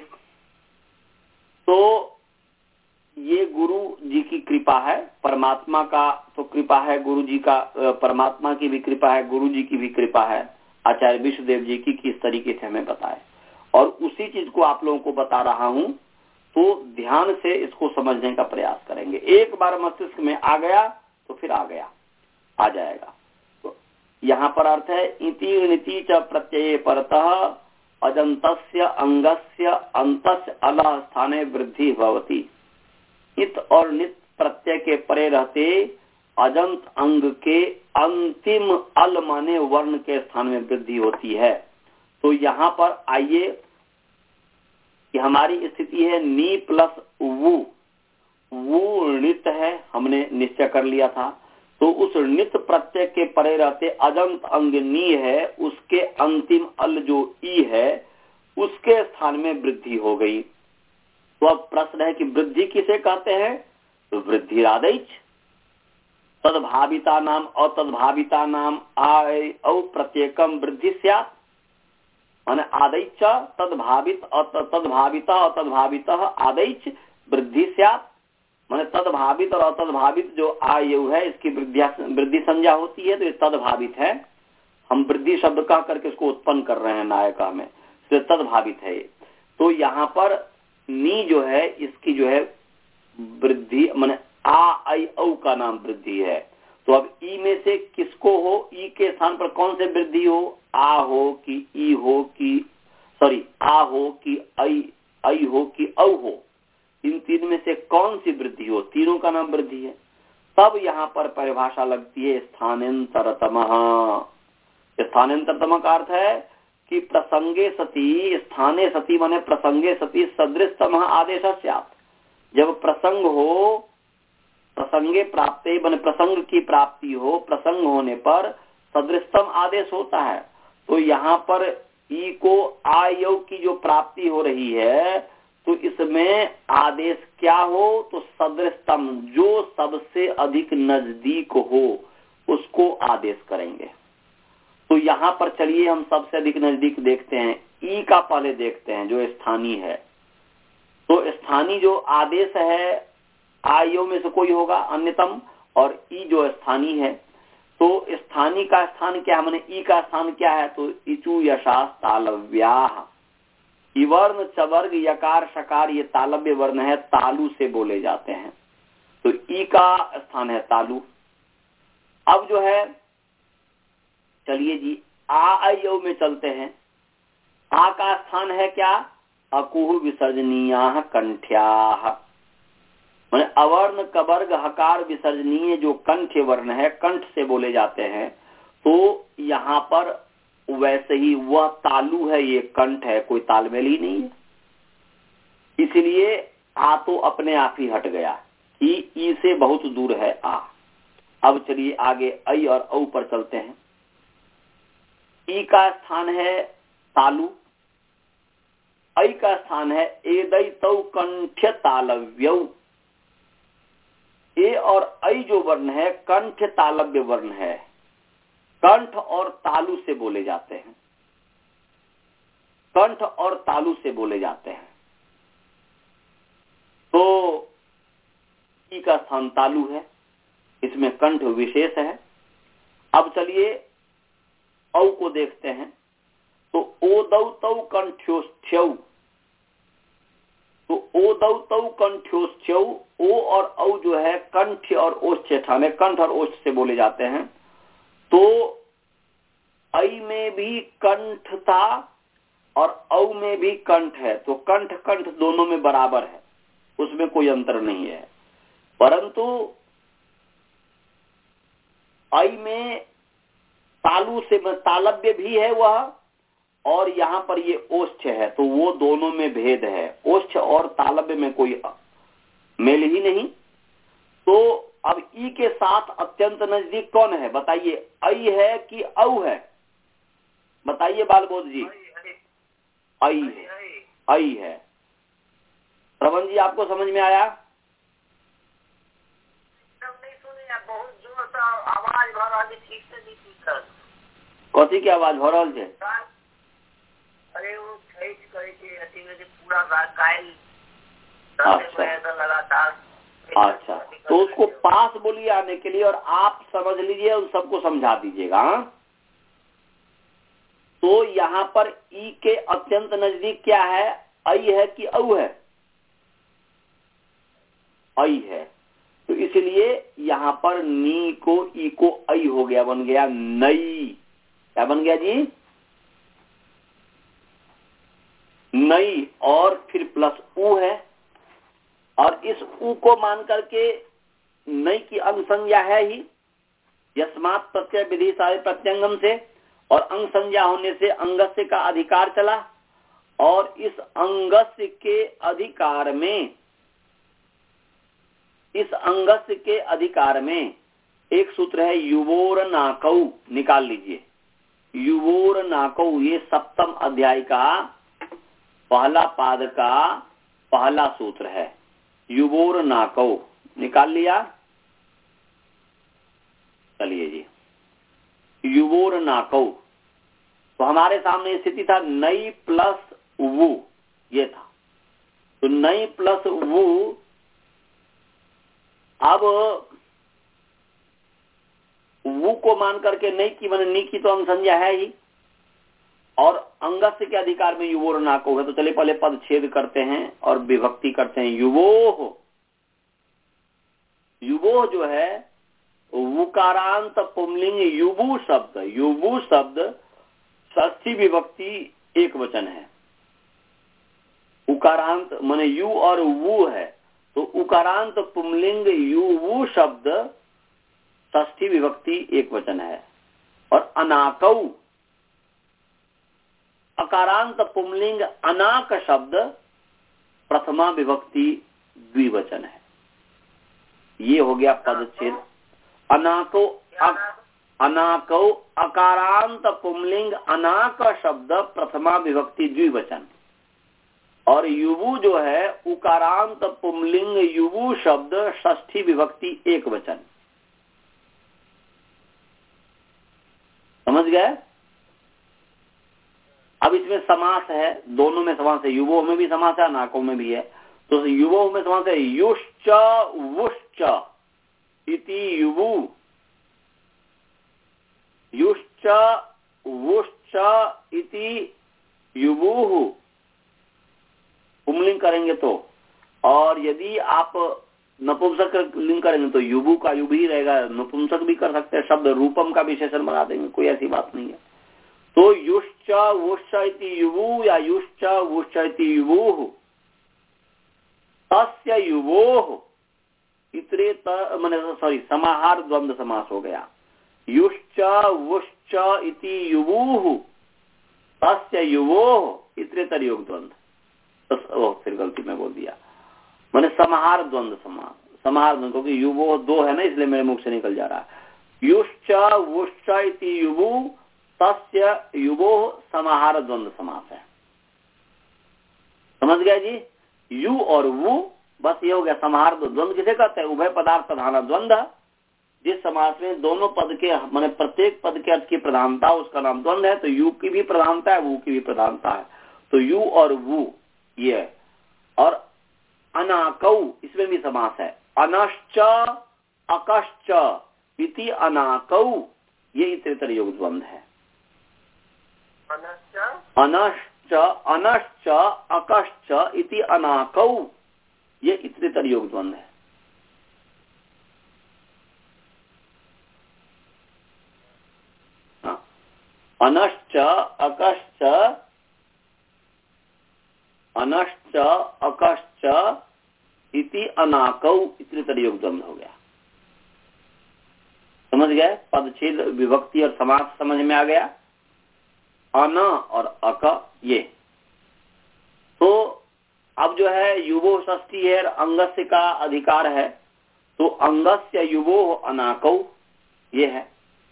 तो ये गुरु जी की कृपा है, परमात्मा का तो कृपा है, गुरु जी का, परमात्मा की भी कृपा है, गुरु जी की भी कृपा है, आचार्य विश्वदेव जी की किस तरीके से हमें बताए। और उसी चीज को आप लोगों को बता रहा हूं, तो ध्यान से इसको समझने का प्रयास करेंगे। एक बार मस्तिष्क में आ गया तो फिर आ गया, आ जाएगा। तो यहाँ पर अर्थ है इति नीति च प्रत्यये परतः अजंतस्य अंगस्य अंतस्य अलह स्थाने वृद्धि भवति। इत और नित प्रत्यय के परे रहते अजंत अंग के अंतिम अल माने वर्ण के स्थान में वृद्धि होती है। तो यहाँ पर आइए कि हमारी स्थिति है नी प्लस वु, वो नित है, हमने निश्चय कर लिया था। तो उस नित प्रत्यय के परे रहते अजंत अंग नी है, उसके अंतिम अल जो ई है, उसके स्थान में वृद्धि हो गई। तो अब प्रश्न है कि वृद्धि किसे कहते हैं? तो वृद्धि आदैच तद्भाविता नाम अतद्भाविता नाम आय औ प्रत्येकम वृद्धि स्यात्। माने आदैच तद्भावित तद्भाविता अतद्भावित आदैच वृद्धि स्यात्। माने तद्भावित और अतद्भावित जो आयु है, इसकी वृद्धि वृद्धि संज्ञा होती है, तो ये तद्भावित है। हम वृद्धि शब्द कह करके इसको उत्पन्न कर रहे हैं नायका में, तो तद्भावित है। तो यहाँ पर नी जो है, इसकी जो है वृद्धि माने आ आई औ का नाम वृद्धि है। तो अब ई में से किसको हो, ई के स्थान पर कौन से वृद्धि हो? आ हो कि ई हो कि सॉरी आ हो कि आई आई हो कि औ हो, इन तीन में से कौन सी वृद्धि हो? तीनों का नाम वृद्धि है। तब यहाँ पर परिभाषा लगती है स्थानांतरतम। स्थानांतरतम का अर्थ है कि प्रसंगे सती, स्थाने सती माने प्रसंगे सती सदृशतम आदेश स्यात्। जब प्रसंग हो, प्रसंगे प्राप्ते माने प्रसंग की प्राप्ति हो, प्रसंग होने पर सदृशतम आदेश होता है। तो यहाँ पर ई को आयौ की जो प्राप्ति हो रही है तो इसमें आदेश क्या हो तो सदृशतम, जो सबसे अधिक नजदीक हो उसको आदेश करेंगे। तो यहाँ पर चलिए हम सबसे अधिक नजदीक देखते हैं, ई का पहले देखते हैं जो स्थानीय है। तो स्थानीय जो आदेश है आयौ में से कोई होगा अन्यतम, और ई जो स्थानीय है तो स्थानीय का स्थान क्या है, माने ई का स्थान क्या है तो इचु यशास तालव्याह। इवर्ण चवर्ग यकार शकार ये तालव्य वर्ण है, तालु से बोले जाते हैं, तो ई का स्थान है तालु। अब जो है चलिए जी आयौ में चलते हैं। आ का स्थान है क्या अकुह विसर्जनीया कंठ्याः, माने अवर्ण कवर्ग हकार विसर्जनीय जो कंठ वर्ण है कंठ से बोले जाते हैं, तो यहाँ पर वैसे ही वह तालु है ये कंठ है, कोई तालमेल ही नहीं है, इसलिए आ तो अपने आप ही हट गया, ई ई से बहुत दूर है आ। अब चलिए आगे ऐ और औ पर चलते हैं। ई का स्थान है तालु, ऐ का स्थान है एदैतौ कंठ तालव्यौ। ए और ऐ जो वर्ण है कंठ तालव्य वर्ण है, कंठ और तालु से बोले जाते हैं, कंठ और तालु से बोले जाते हैं। तो ई का स्थान तालु है, इसमें कंठ विशेष है। अब चलिए औ को देखते हैं, तो ओदौ तौ कंठ्योस्थ्यौ, तो ओदौ तौ कंठ्योस्थ्यौ, ओ और औ जो है कंठ और ओष्ठ ठाने कंठ और ओष्ठ से बोले जाते हैं। तो ऐ में भी कंठ था और औ में भी कंठ है, तो कंठ कंठ दोनों में बराबर है, उसमें कोई अंतर नहीं है। परंतु ऐ में तालु से तालव्य भी है वह, और यहाँ पर ये ओष्ठ है, तो वो दोनों में भेद है, ओष्ठ और तालव्य में कोई मेल ही नहीं। तो अब ई के साथ अत्यंत नजदीक कौन है बताइए, ऐ है कि औ है, बताइए बालबोध जी। ऐ है, ऐ है। श्रवण जी आपको समझ में आया? नहीं सुने, बहुत जोर से आवाज भर रहा है, ठीक से नहीं सुन। कथी की आवाज भर रहा है? अरे वो खींच करके अति में पूरा कायल अच्छा लगातार। अच्छा, तो उसको पास बोलिए आने के लिए, और आप समझ लीजिए उन सबको समझा दीजिएगा। तो यहाँ पर ई के अत्यंत नजदीक क्या है, ऐ है कि औ है? ऐ है, तो इसलिए यहाँ पर नी को ई को ऐ हो गया, बन गया नई। क्या बन गया जी? नई, और फिर प्लस उ है, और इस उ को मान करके नई की अंग संज्ञा है ही, यस्मात् प्रत्यय विधि सारे प्रत्यंगम से, और अंग संज्ञा होने से अंगस्य का अधिकार चला, और इस अंगस्य के अधिकार में इस अंगस्य के अधिकार में एक सूत्र है युवोर नाकौ, निकाल लीजिए। युवोर नाकौ ये सप्तम अध्याय का पहला पाद का पहला सूत्र है, युवोर नाकौ, निकाल लिया? चलिए जी, युवोर नाकौ, तो हमारे सामने स्थिति था नई प्लस वु, ये था। तो नई प्लस वु, अब वु को मान करके नई की माने नी की तो अंग संज्ञा है ही, और अंगस्य के अधिकार में युवोर नाको है। तो चलिए पहले पद छेद करते हैं और विभक्ति करते हैं। युवोह, युवोह जो है वुकारांत पुंलिंग युवु शब्द, युवु शब्द षष्ठी विभक्ति एक वचन है। उकारांत माने यु और वु है, तो उकारांत पुंलिंग युवु शब्द षष्ठी विभक्ति एक वचन है। और अनाकौ अकारांत पुंलिंग अनाक शब्द प्रथमा विभक्ति द्विवचन है। ये हो गया पदच्छेद। अनाको अनाकौ अकारांत पुंलिंग अनाक शब्द प्रथमा विभक्ति द्विवचन, और युवु जो है उकारांत पुंलिंग युवु शब्द षष्ठी विभक्ति एक वचन। समझ गए? अब इसमें समास है, दोनों में समास है, युवो में भी समास है, अनाकों में भी है। तो युवो में समास है युश्च वुश्च इति युवु, युश्च वुश्च इति युवुः पुंलिंग करेंगे तो, और यदि आप नपुंसक लिंग करेंगे तो युवु का युव ही रहेगा, नपुंसक भी कर सकते हैं, शब्द रूपम का विशेषण बना देंगे, कोई ऐसी बात नहीं है। तो युश्च वुश्च इति युवु या युश्च वुश्च इति युवुः तस्य युवोः इतरे माने सॉरी समाहार द्वंद्व समास हो गया। युश्च वुश्च इति युवुः तस्य युवोः इतरेतर योग द्वंद्व, तो फिर गलती में बोल दिया, मैंने समाहार द्वंद्व समास, समाहार द्वंद्व, क्योंकि युवो दो है ना, इसलिए मेरे मुख से निकल जा रहा है। युश्च वुश्च इति युवु तस्य युवोः समाहार द्वंद्व समास है। समझ गए जी? यु और वु, बस ये हो गया समाहार द्वंद्व। किसे कहते हैं? उभय पदार्थ प्रधान द्वंद्व। जिस समास में दोनों पद के माने प्रत्येक पद के अर्थ की प्रधानता, उसका नाम द्वंद्व है। तो यु की भी प्रधानता है, वु की भी प्रधानता है। तो यु और वु ये, और अनाकौ इसमें भी समास है। अनश्च अकश्च इति अनाकौ, ये इतरेतर योग द्वंद्व है। अनश्च अनश्च अकश्च इति अनाकौ, ये इतरेतर योग द्वंद्व है। अनश्च अकश्च अनश्च अकश्च इति अनाकौ इतरेतर योग द्वंद्व हो गया। समझ गए? पदच्छेद विभक्ति और समास समझ में आ गया। अन और अक ये, तो अब जो है युवो षष्ठी है, अंगस्य का अधिकार है, तो अंगस्य युवो अनाकौ ये है।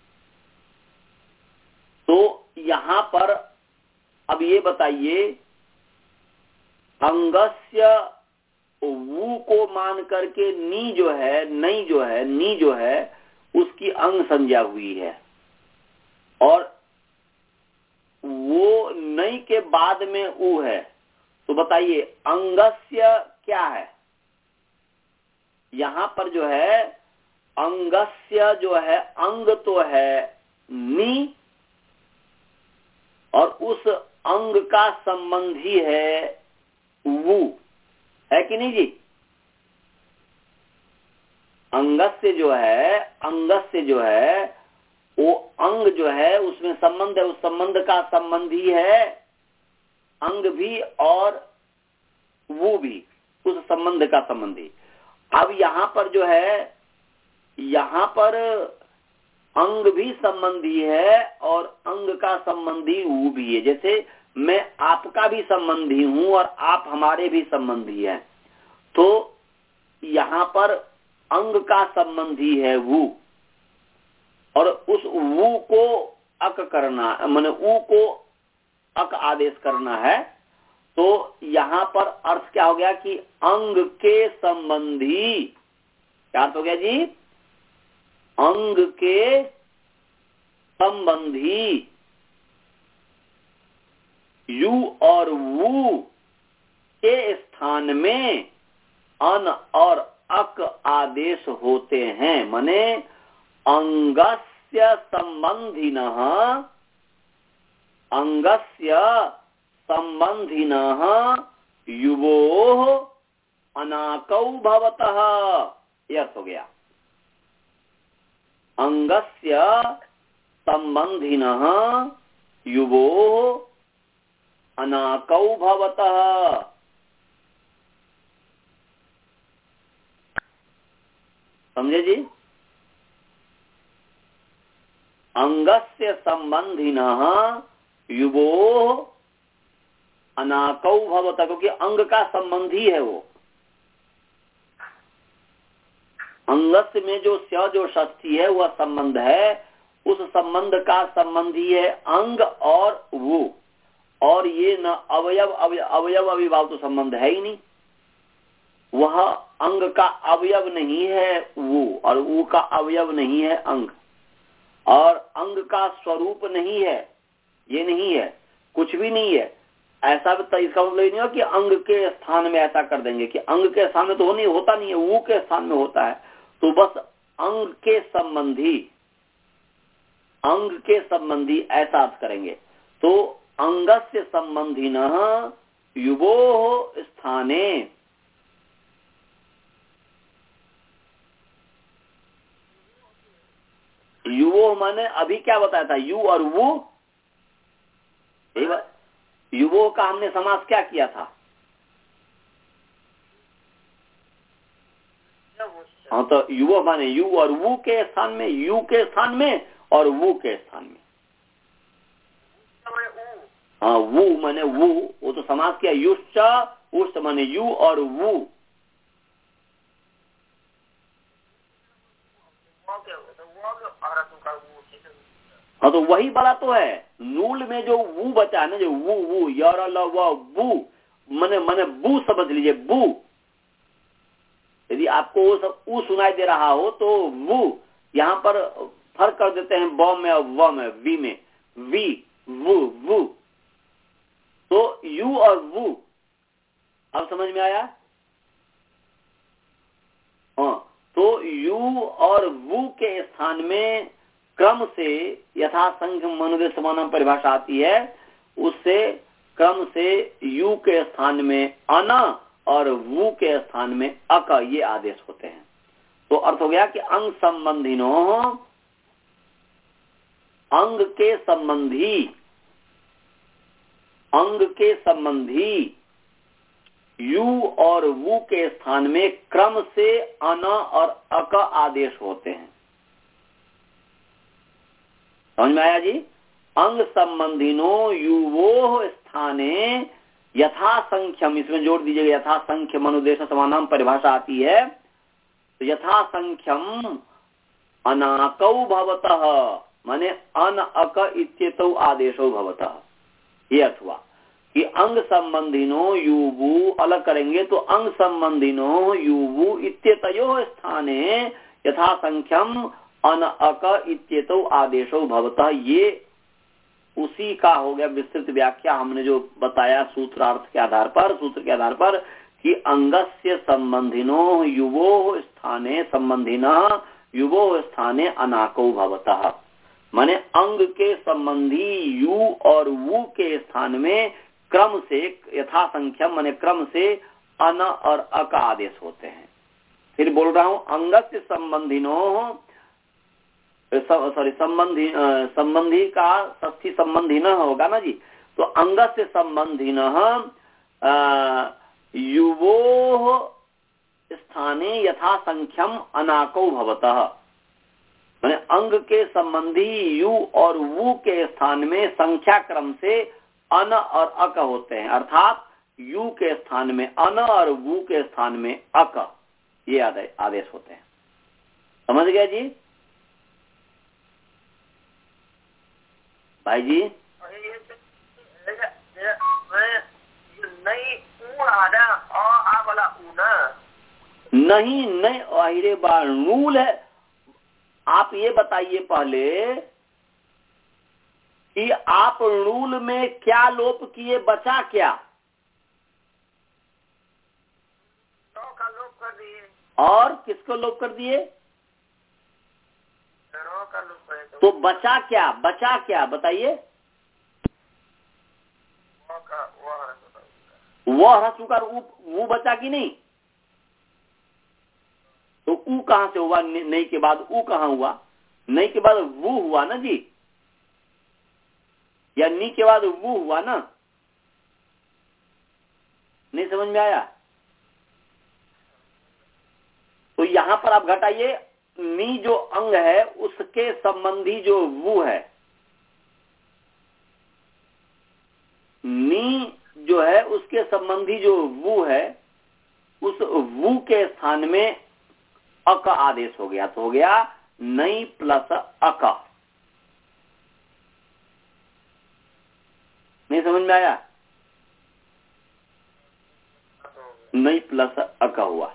तो यहां पर अब ये बताइए, अंगस्य वु को मान करके नी जो है, नई जो है, नी जो है उसकी अंग संज्ञा हुई है, और वो नई के बाद में उ है। तो बताइए अंगस्य क्या है? यहां पर जो है अंगस्य जो है, अंग तो है नी, और उस अंग का संबंधी है वु, है कि नहीं जी? अंगस्य जो है, अंगस्य जो है वो अंग जो है उसमें संबंध है, उस संबंध का संबंधी है अंग भी और वो भी, उस संबंध का संबंधी। अब यहाँ पर जो है, यहाँ पर अंग भी संबंधी है और अंग का संबंधी वो भी है। जैसे मैं आपका भी संबंधी हूं और आप हमारे भी संबंधी हैं, तो यहाँ पर अंग का संबंधी है वो, और उस वो को अक करना, माने ऊ को अक आदेश करना है। तो यहाँ पर अर्थ क्या हो गया कि अंग के संबंधी, क्या अर्थ हो गया जी? अंग के संबंधी यू और वु के स्थान में अन और अक आदेश होते हैं। माने अंगस्य संबंधिनः, अंगस्य संबंधिनः युवोः अनाकौ भवतः, यह अर्थ हो गया। अंगस्य संबंधिनः युवोः अनाकौ भवतः। समझे जी? अंगस्य संबंधिनः युवोः अनाकौ भवतः, क्योंकि अंग का संबंधी है वो। अंगस्य में जो स्य जो षष्ठी है वह संबंध है, उस संबंध का संबंधी है अंग और वो, और ये न अवयव अवयव अविभाव तो संबंध है ही नहीं, वह अंग का अवयव नहीं है वो, और वो का अवयव नहीं है अंग, और अंग का स्वरूप नहीं है, ये नहीं है, कुछ भी नहीं है। ऐसा भी इसका मतलब नहीं है कि अंग के स्थान में ऐसा कर देंगे कि अंग के स्थान में तो नहीं होता, नहीं है, वो के स्थान में होता है। तो बस अंग के संबंधी, अंग के संबंधी ऐसा अर्थ करेंगे। तो अंगस्य संबंधिनः युवोः स्थाने, युवो माने अभी क्या बताया था, यू और वो, युवो का हमने समास क्या किया था? हाँ, तो युवो माने यू और वो के स्थान में, यू के स्थान में और वो के स्थान में। हाँ, वो माने वो, वो तो समास किया, युश्च उष्ट माने यू और वो। हाँ, तो वही बड़ा तो है, नूल में जो वो बचा है ना, जो वो वो यार वो मने मने बू समझ लीजिए, बू। यदि आपको वो सब ऊ सुनाई दे रहा हो तो वो यहाँ पर फर्क कर देते हैं ब में और व में, वी में, वी वो वो। तो यू और वो अब समझ में आया? हाँ, तो यू और वो के स्थान में क्रम से यथा संख्य मनुदेश समान परिभाषा आती है, उससे क्रम से यू के स्थान में अन और वु के स्थान में अक ये आदेश होते हैं। तो अर्थ हो गया कि अंग संबंधिनो, अंग के संबंधी, अंग के संबंधी यू और वु के स्थान में क्रम से अन और अक आदेश होते हैं। समझ में आया जी? अंग संबंधिनो युवो स्थाने यथा संख्यम, इसमें जोड़ दीजिएगा, यथा संख्यम अनुदेश समानाम परिभाषा आती है, तो यथा संख्यम अनाकौ भवतः माने अन अक इत्येतौ आदेशौ भवतः, ये अर्थ हुआ कि अंग संबंधिनो युवु अलग करेंगे तो अंग संबंधिनो युवु इत्येतयो स्थाने यथा संख्यम अन अक इत्येतौ आदेशौ भवतः, ये उसी का हो गया विस्तृत व्याख्या हमने जो बताया सूत्रार्थ के आधार पर, सूत्र के आधार पर कि अंगस्य संबंधिनो युवो स्थाने संबंधिनः युवो स्थाने अनाको भवतः, माने अंग के संबंधी यु और वु के स्थान में क्रम से यथा संख्या माने क्रम से अन और अक आदेश होते हैं। फिर बोल रहा हूं, अंगस्य संबंधिनो सॉरी संबंधी संबंधी का षष्ठी संबंधी न होगा ना जी, तो अंग से संबंधी न युवो स्थाने यथा संख्यम अनाको भवतः, माने अंग के संबंधी यु और वु के स्थान में संख्या क्रम से अन और अक होते हैं, अर्थात यु के स्थान में अन और वु के स्थान में अक, ये आदेश होते हैं। समझ गए जी भाई जी? नहीं नहीं अहिरे बार नूल है। आप ये बताइए पहले कि आप नूल में क्या लोप किए, बचा क्या? का लोप कर दिए। और किसको लोप कर दिए? का लोप करे तो, तो बचा क्या, बचा क्या बताइए? वह ह्रस्व उकार वो बचा कि नहीं? तो ऊ कहां से हुआ? नहीं के बाद ऊ कहां हुआ? नहीं के बाद वो हुआ ना जी, या नी के बाद वो हुआ ना? नहीं समझ में आया? तो यहां पर आप घटाइए, नी जो अंग है उसके संबंधी जो वो है, नी जो है उसके संबंधी जो वो है, उस वो के स्थान में अक आदेश हो गया, तो हो गया नई प्लस अक, नहीं समझ में आया? नहीं प्लस अक हुआ।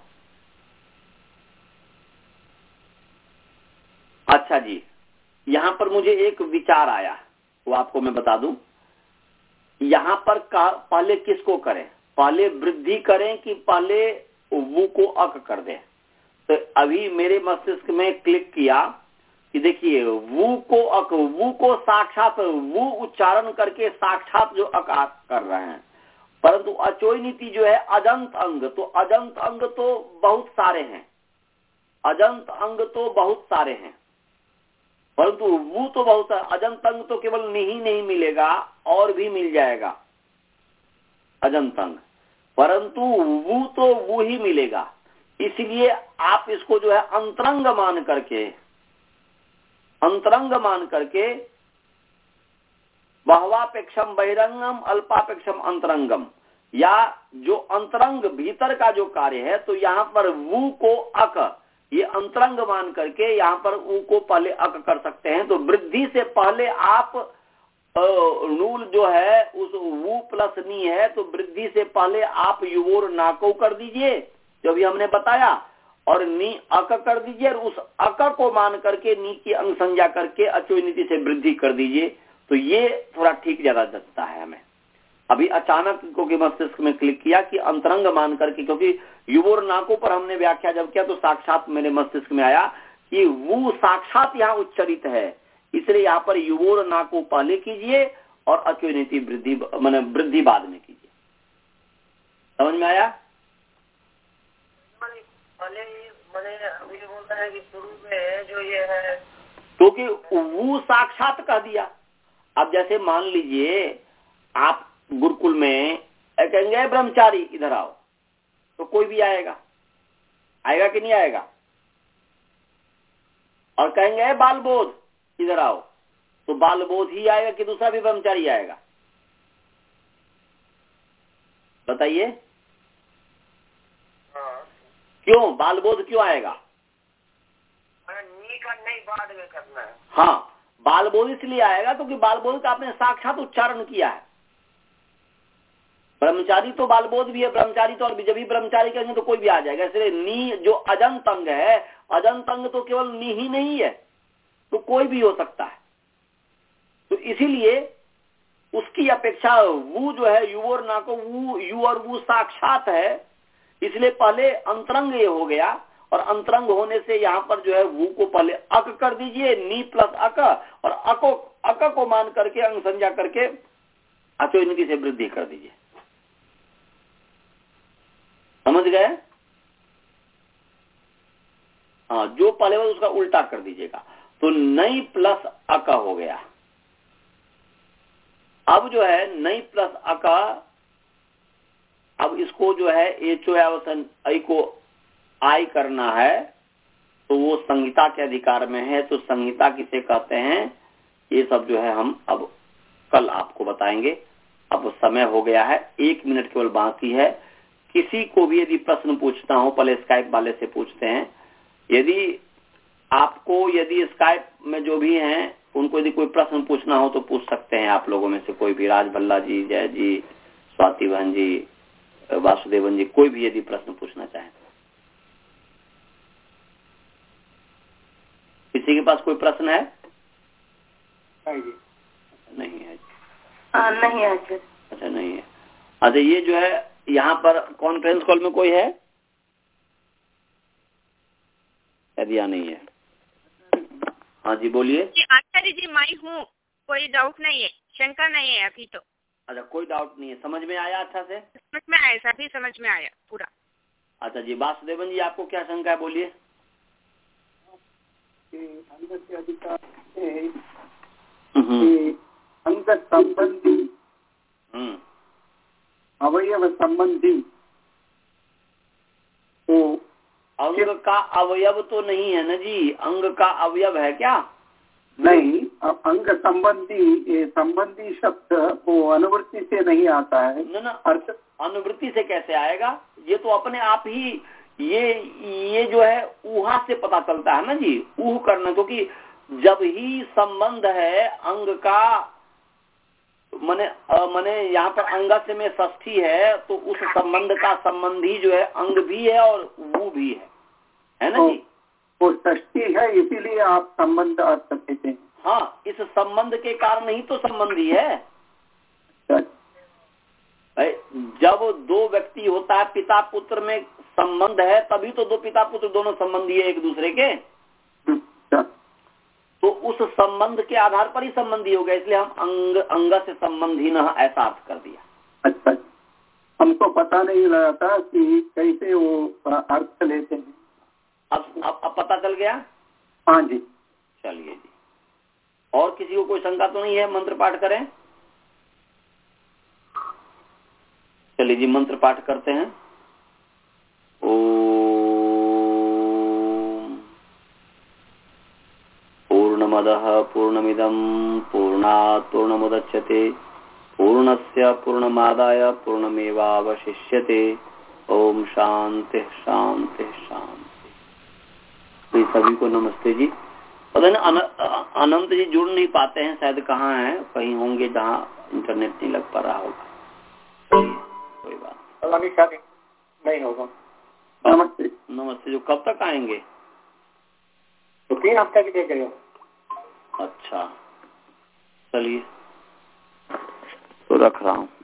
अच्छा जी, यहां पर मुझे एक विचार आया, वो आपको मैं बता दूं। यहां पर पहले किसको करें, पहले वृद्धि करें कि पहले वो को अक कर दें? तो अभी मेरे मस्तिष्क में क्लिक किया कि देखिए वो को अक, वो को साक्षात वो उच्चारण करके साक्षात जो अक कर रहे हैं, परंतु अचोई नीति जो है अजंत अंग, तो अजंत अंग तो बहुत सारे हैं, अजंत अंग तो बहुत सारे हैं, परंतु वो तो बहुत, अजंत अंग तो केवल नहीं नहीं मिलेगा, और भी मिल जाएगा अजंत अंग, परंतु वो तो वो ही मिलेगा। इसलिए आप इसको जो है अंतरंग मान करके, अंतरंग मान करके बहवापेक्षम बहिरंगम अल्पापेक्षम अंतरंगम, या जो अंतरंग भीतर का जो कार्य है, तो यहाँ पर वो को अक, ये अंतरंग मान करके यहाँ पर ऊ को पहले अक कर सकते हैं। तो वृद्धि से पहले आप नूल जो है उस वो प्लस नी है, तो वृद्धि से पहले आप युवोर नाको कर दीजिए जो भी हमने बताया, और नी अक कर दीजिए, और उस अक को मान करके नी की अंग संज्ञा करके अचोई नीति से वृद्धि कर दीजिए। तो ये थोड़ा ठीक ज्यादा जचता है हमें। अभी अचानक क्योंकि मस्तिष्क में क्लिक किया कि अंतरंग मान करके, क्योंकि युवोर नाको पर हमने व्याख्या जब किया तो साक्षात मेरे मस्तिष्क में आया कि वो साक्षात यहाँ उच्चरित है, इसलिए यहाँ पर युवोर नाको पहले कीजिए और अचोई नीति वृद्धि मैंने वृद्धि बाद में कीजिए। समझ में आया? पहले मैंने अभी बोलता है कि शुरू में जो ये है, क्योंकि वो साक्षात कह दिया। अब जैसे मान लीजिए आप गुरुकुल में कहेंगे ब्रह्मचारी इधर आओ, तो कोई भी आएगा, आएगा कि नहीं आएगा? और कहेंगे बाल बोध इधर आओ, तो बाल बोध ही आएगा कि दूसरा भी ब्रह्मचारी आएगा? बताइए। हाँ। क्यों बाल बोध क्यों आएगा? नी का नहीं बाद में करना है। हाँ, बाल बोध इसलिए आएगा क्योंकि बाल बोध का आपने साक्षात उच्चारण किया है। ब्रह्मचारी तो बाल बोध भी है, ब्रह्मचारी तो, और जब भी ब्रह्मचारी कहेंगे तो कोई भी आ जाएगा। इसलिए नी जो अजंत अंग है, अजंत अंग तो केवल नी ही नहीं है, तो कोई भी हो सकता है। तो इसीलिए उसकी अपेक्षा वो जो है युवोर ना को वो यू और वो साक्षात है, इसलिए पहले अंतरंग ये हो गया, और अंतरंग होने से यहाँ पर जो है वो को पहले अक कर दीजिए, नी प्लस अक, और अको अक को मान करके अंग संज्ञा करके अचोई नीति से वृद्धि कर दीजिए। समझ गए? हाँ, जो पहले वो उसका उल्टा कर दीजिएगा, तो नई प्लस अक हो गया। अब जो है नई प्लस अक, अब इसको जो है एचो यावसन आई को आई करना है, तो वो संहिता के अधिकार में है। तो संहिता किसे कहते हैं, ये सब जो है हम अब कल आपको बताएंगे। अब समय हो गया है, एक मिनट केवल बाकी है। किसी को भी यदि प्रश्न पूछना हो, पहले स्काइप वाले से पूछते हैं। यदि आपको यदि स्काइप में जो भी हैं उनको यदि कोई प्रश्न पूछना हो तो पूछ सकते हैं। आप लोगों में से कोई भी, राज भल्ला जी, जय जी, स्वाति बहन जी, वासुदेवन जी, कोई भी यदि प्रश्न पूछना चाहे। किसी के पास कोई प्रश्न है? नहीं है। आ, नहीं है। अच्छा नहीं है। अच्छा, ये जो है यहाँ पर कॉन्फ्रेंस कॉल में कोई है? या नहीं है? हाँ जी बोलिए। आचार्य जी मैं हूँ, कोई डाउट नहीं है, शंका नहीं है अभी तो। अच्छा, कोई डाउट नहीं है, समझ में आया? अच्छा से समझ में आया, सभी समझ में आया पूरा। अच्छा जी, वासुदेवन जी आपको क्या शंका है, बोलिए। अंग के अधिकार से अंग संबंधी अवयव संबंधी, तो अंग का अवयव तो नहीं है ना जी, अंग का अवयव है क्या? नहीं, अंग संबंधी संबंधी शब्द वो अनुवृत्ति से नहीं आता है। न न, अर्थ अनुवृत्ति से कैसे आएगा? ये तो अपने आप ही ये ये जो है ऊहा से पता चलता है ना जी, ऊह करना, क्योंकि जब ही संबंध है अंग का मने मने यहाँ पर अंगस्य में षष्ठी है, तो उस संबंध का संबंधी जो है अंग भी है और वो भी है, है ना जी? वो षष्ठी है, इसीलिए आप संबंध अर्थ कहते हैं। हाँ, इस संबंध के कारण ही तो संबंधी है। जब दो व्यक्ति होता है, पिता पुत्र में संबंध है, तभी तो दो पिता पुत्र दोनों संबंधी है एक दूसरे के। तो उस संबंध के आधार पर ही संबंधी हो गया, इसलिए हम अंग अंग से संबंधी न ऐसा अर्थ कर दिया। अच्छा, हमको पता नहीं लगा था कि कैसे वो अर्थ लेते हैं। अब अब, अब पता चल गया? हाँ जी। चलिए जी, और किसी को कोई शंका तो नहीं है? मंत्र पाठ करें? चलिए जी, मंत्र पाठ करते हैं। ओम पूर्णमदः पूर्णमिदं पूर्णात् पूर्णमुदच्यते पूर्णस्य पूर्णमादाय पूर्णमेवावशिष्यते। ओम शांति शांति शांति। तो सभी को नमस्ते जी। पता नहीं अनंत जी जुड़ नहीं पाते हैं, शायद कहाँ हैं, कहीं होंगे जहाँ इंटरनेट नहीं लग पा रहा होगा। कोई बात नहीं होगा। नमस्ते नमस्ते। जो कब तक आएंगे? तो तीन हफ्ते की देख रहे हो। अच्छा, चलिए तो रख रहा हूँ।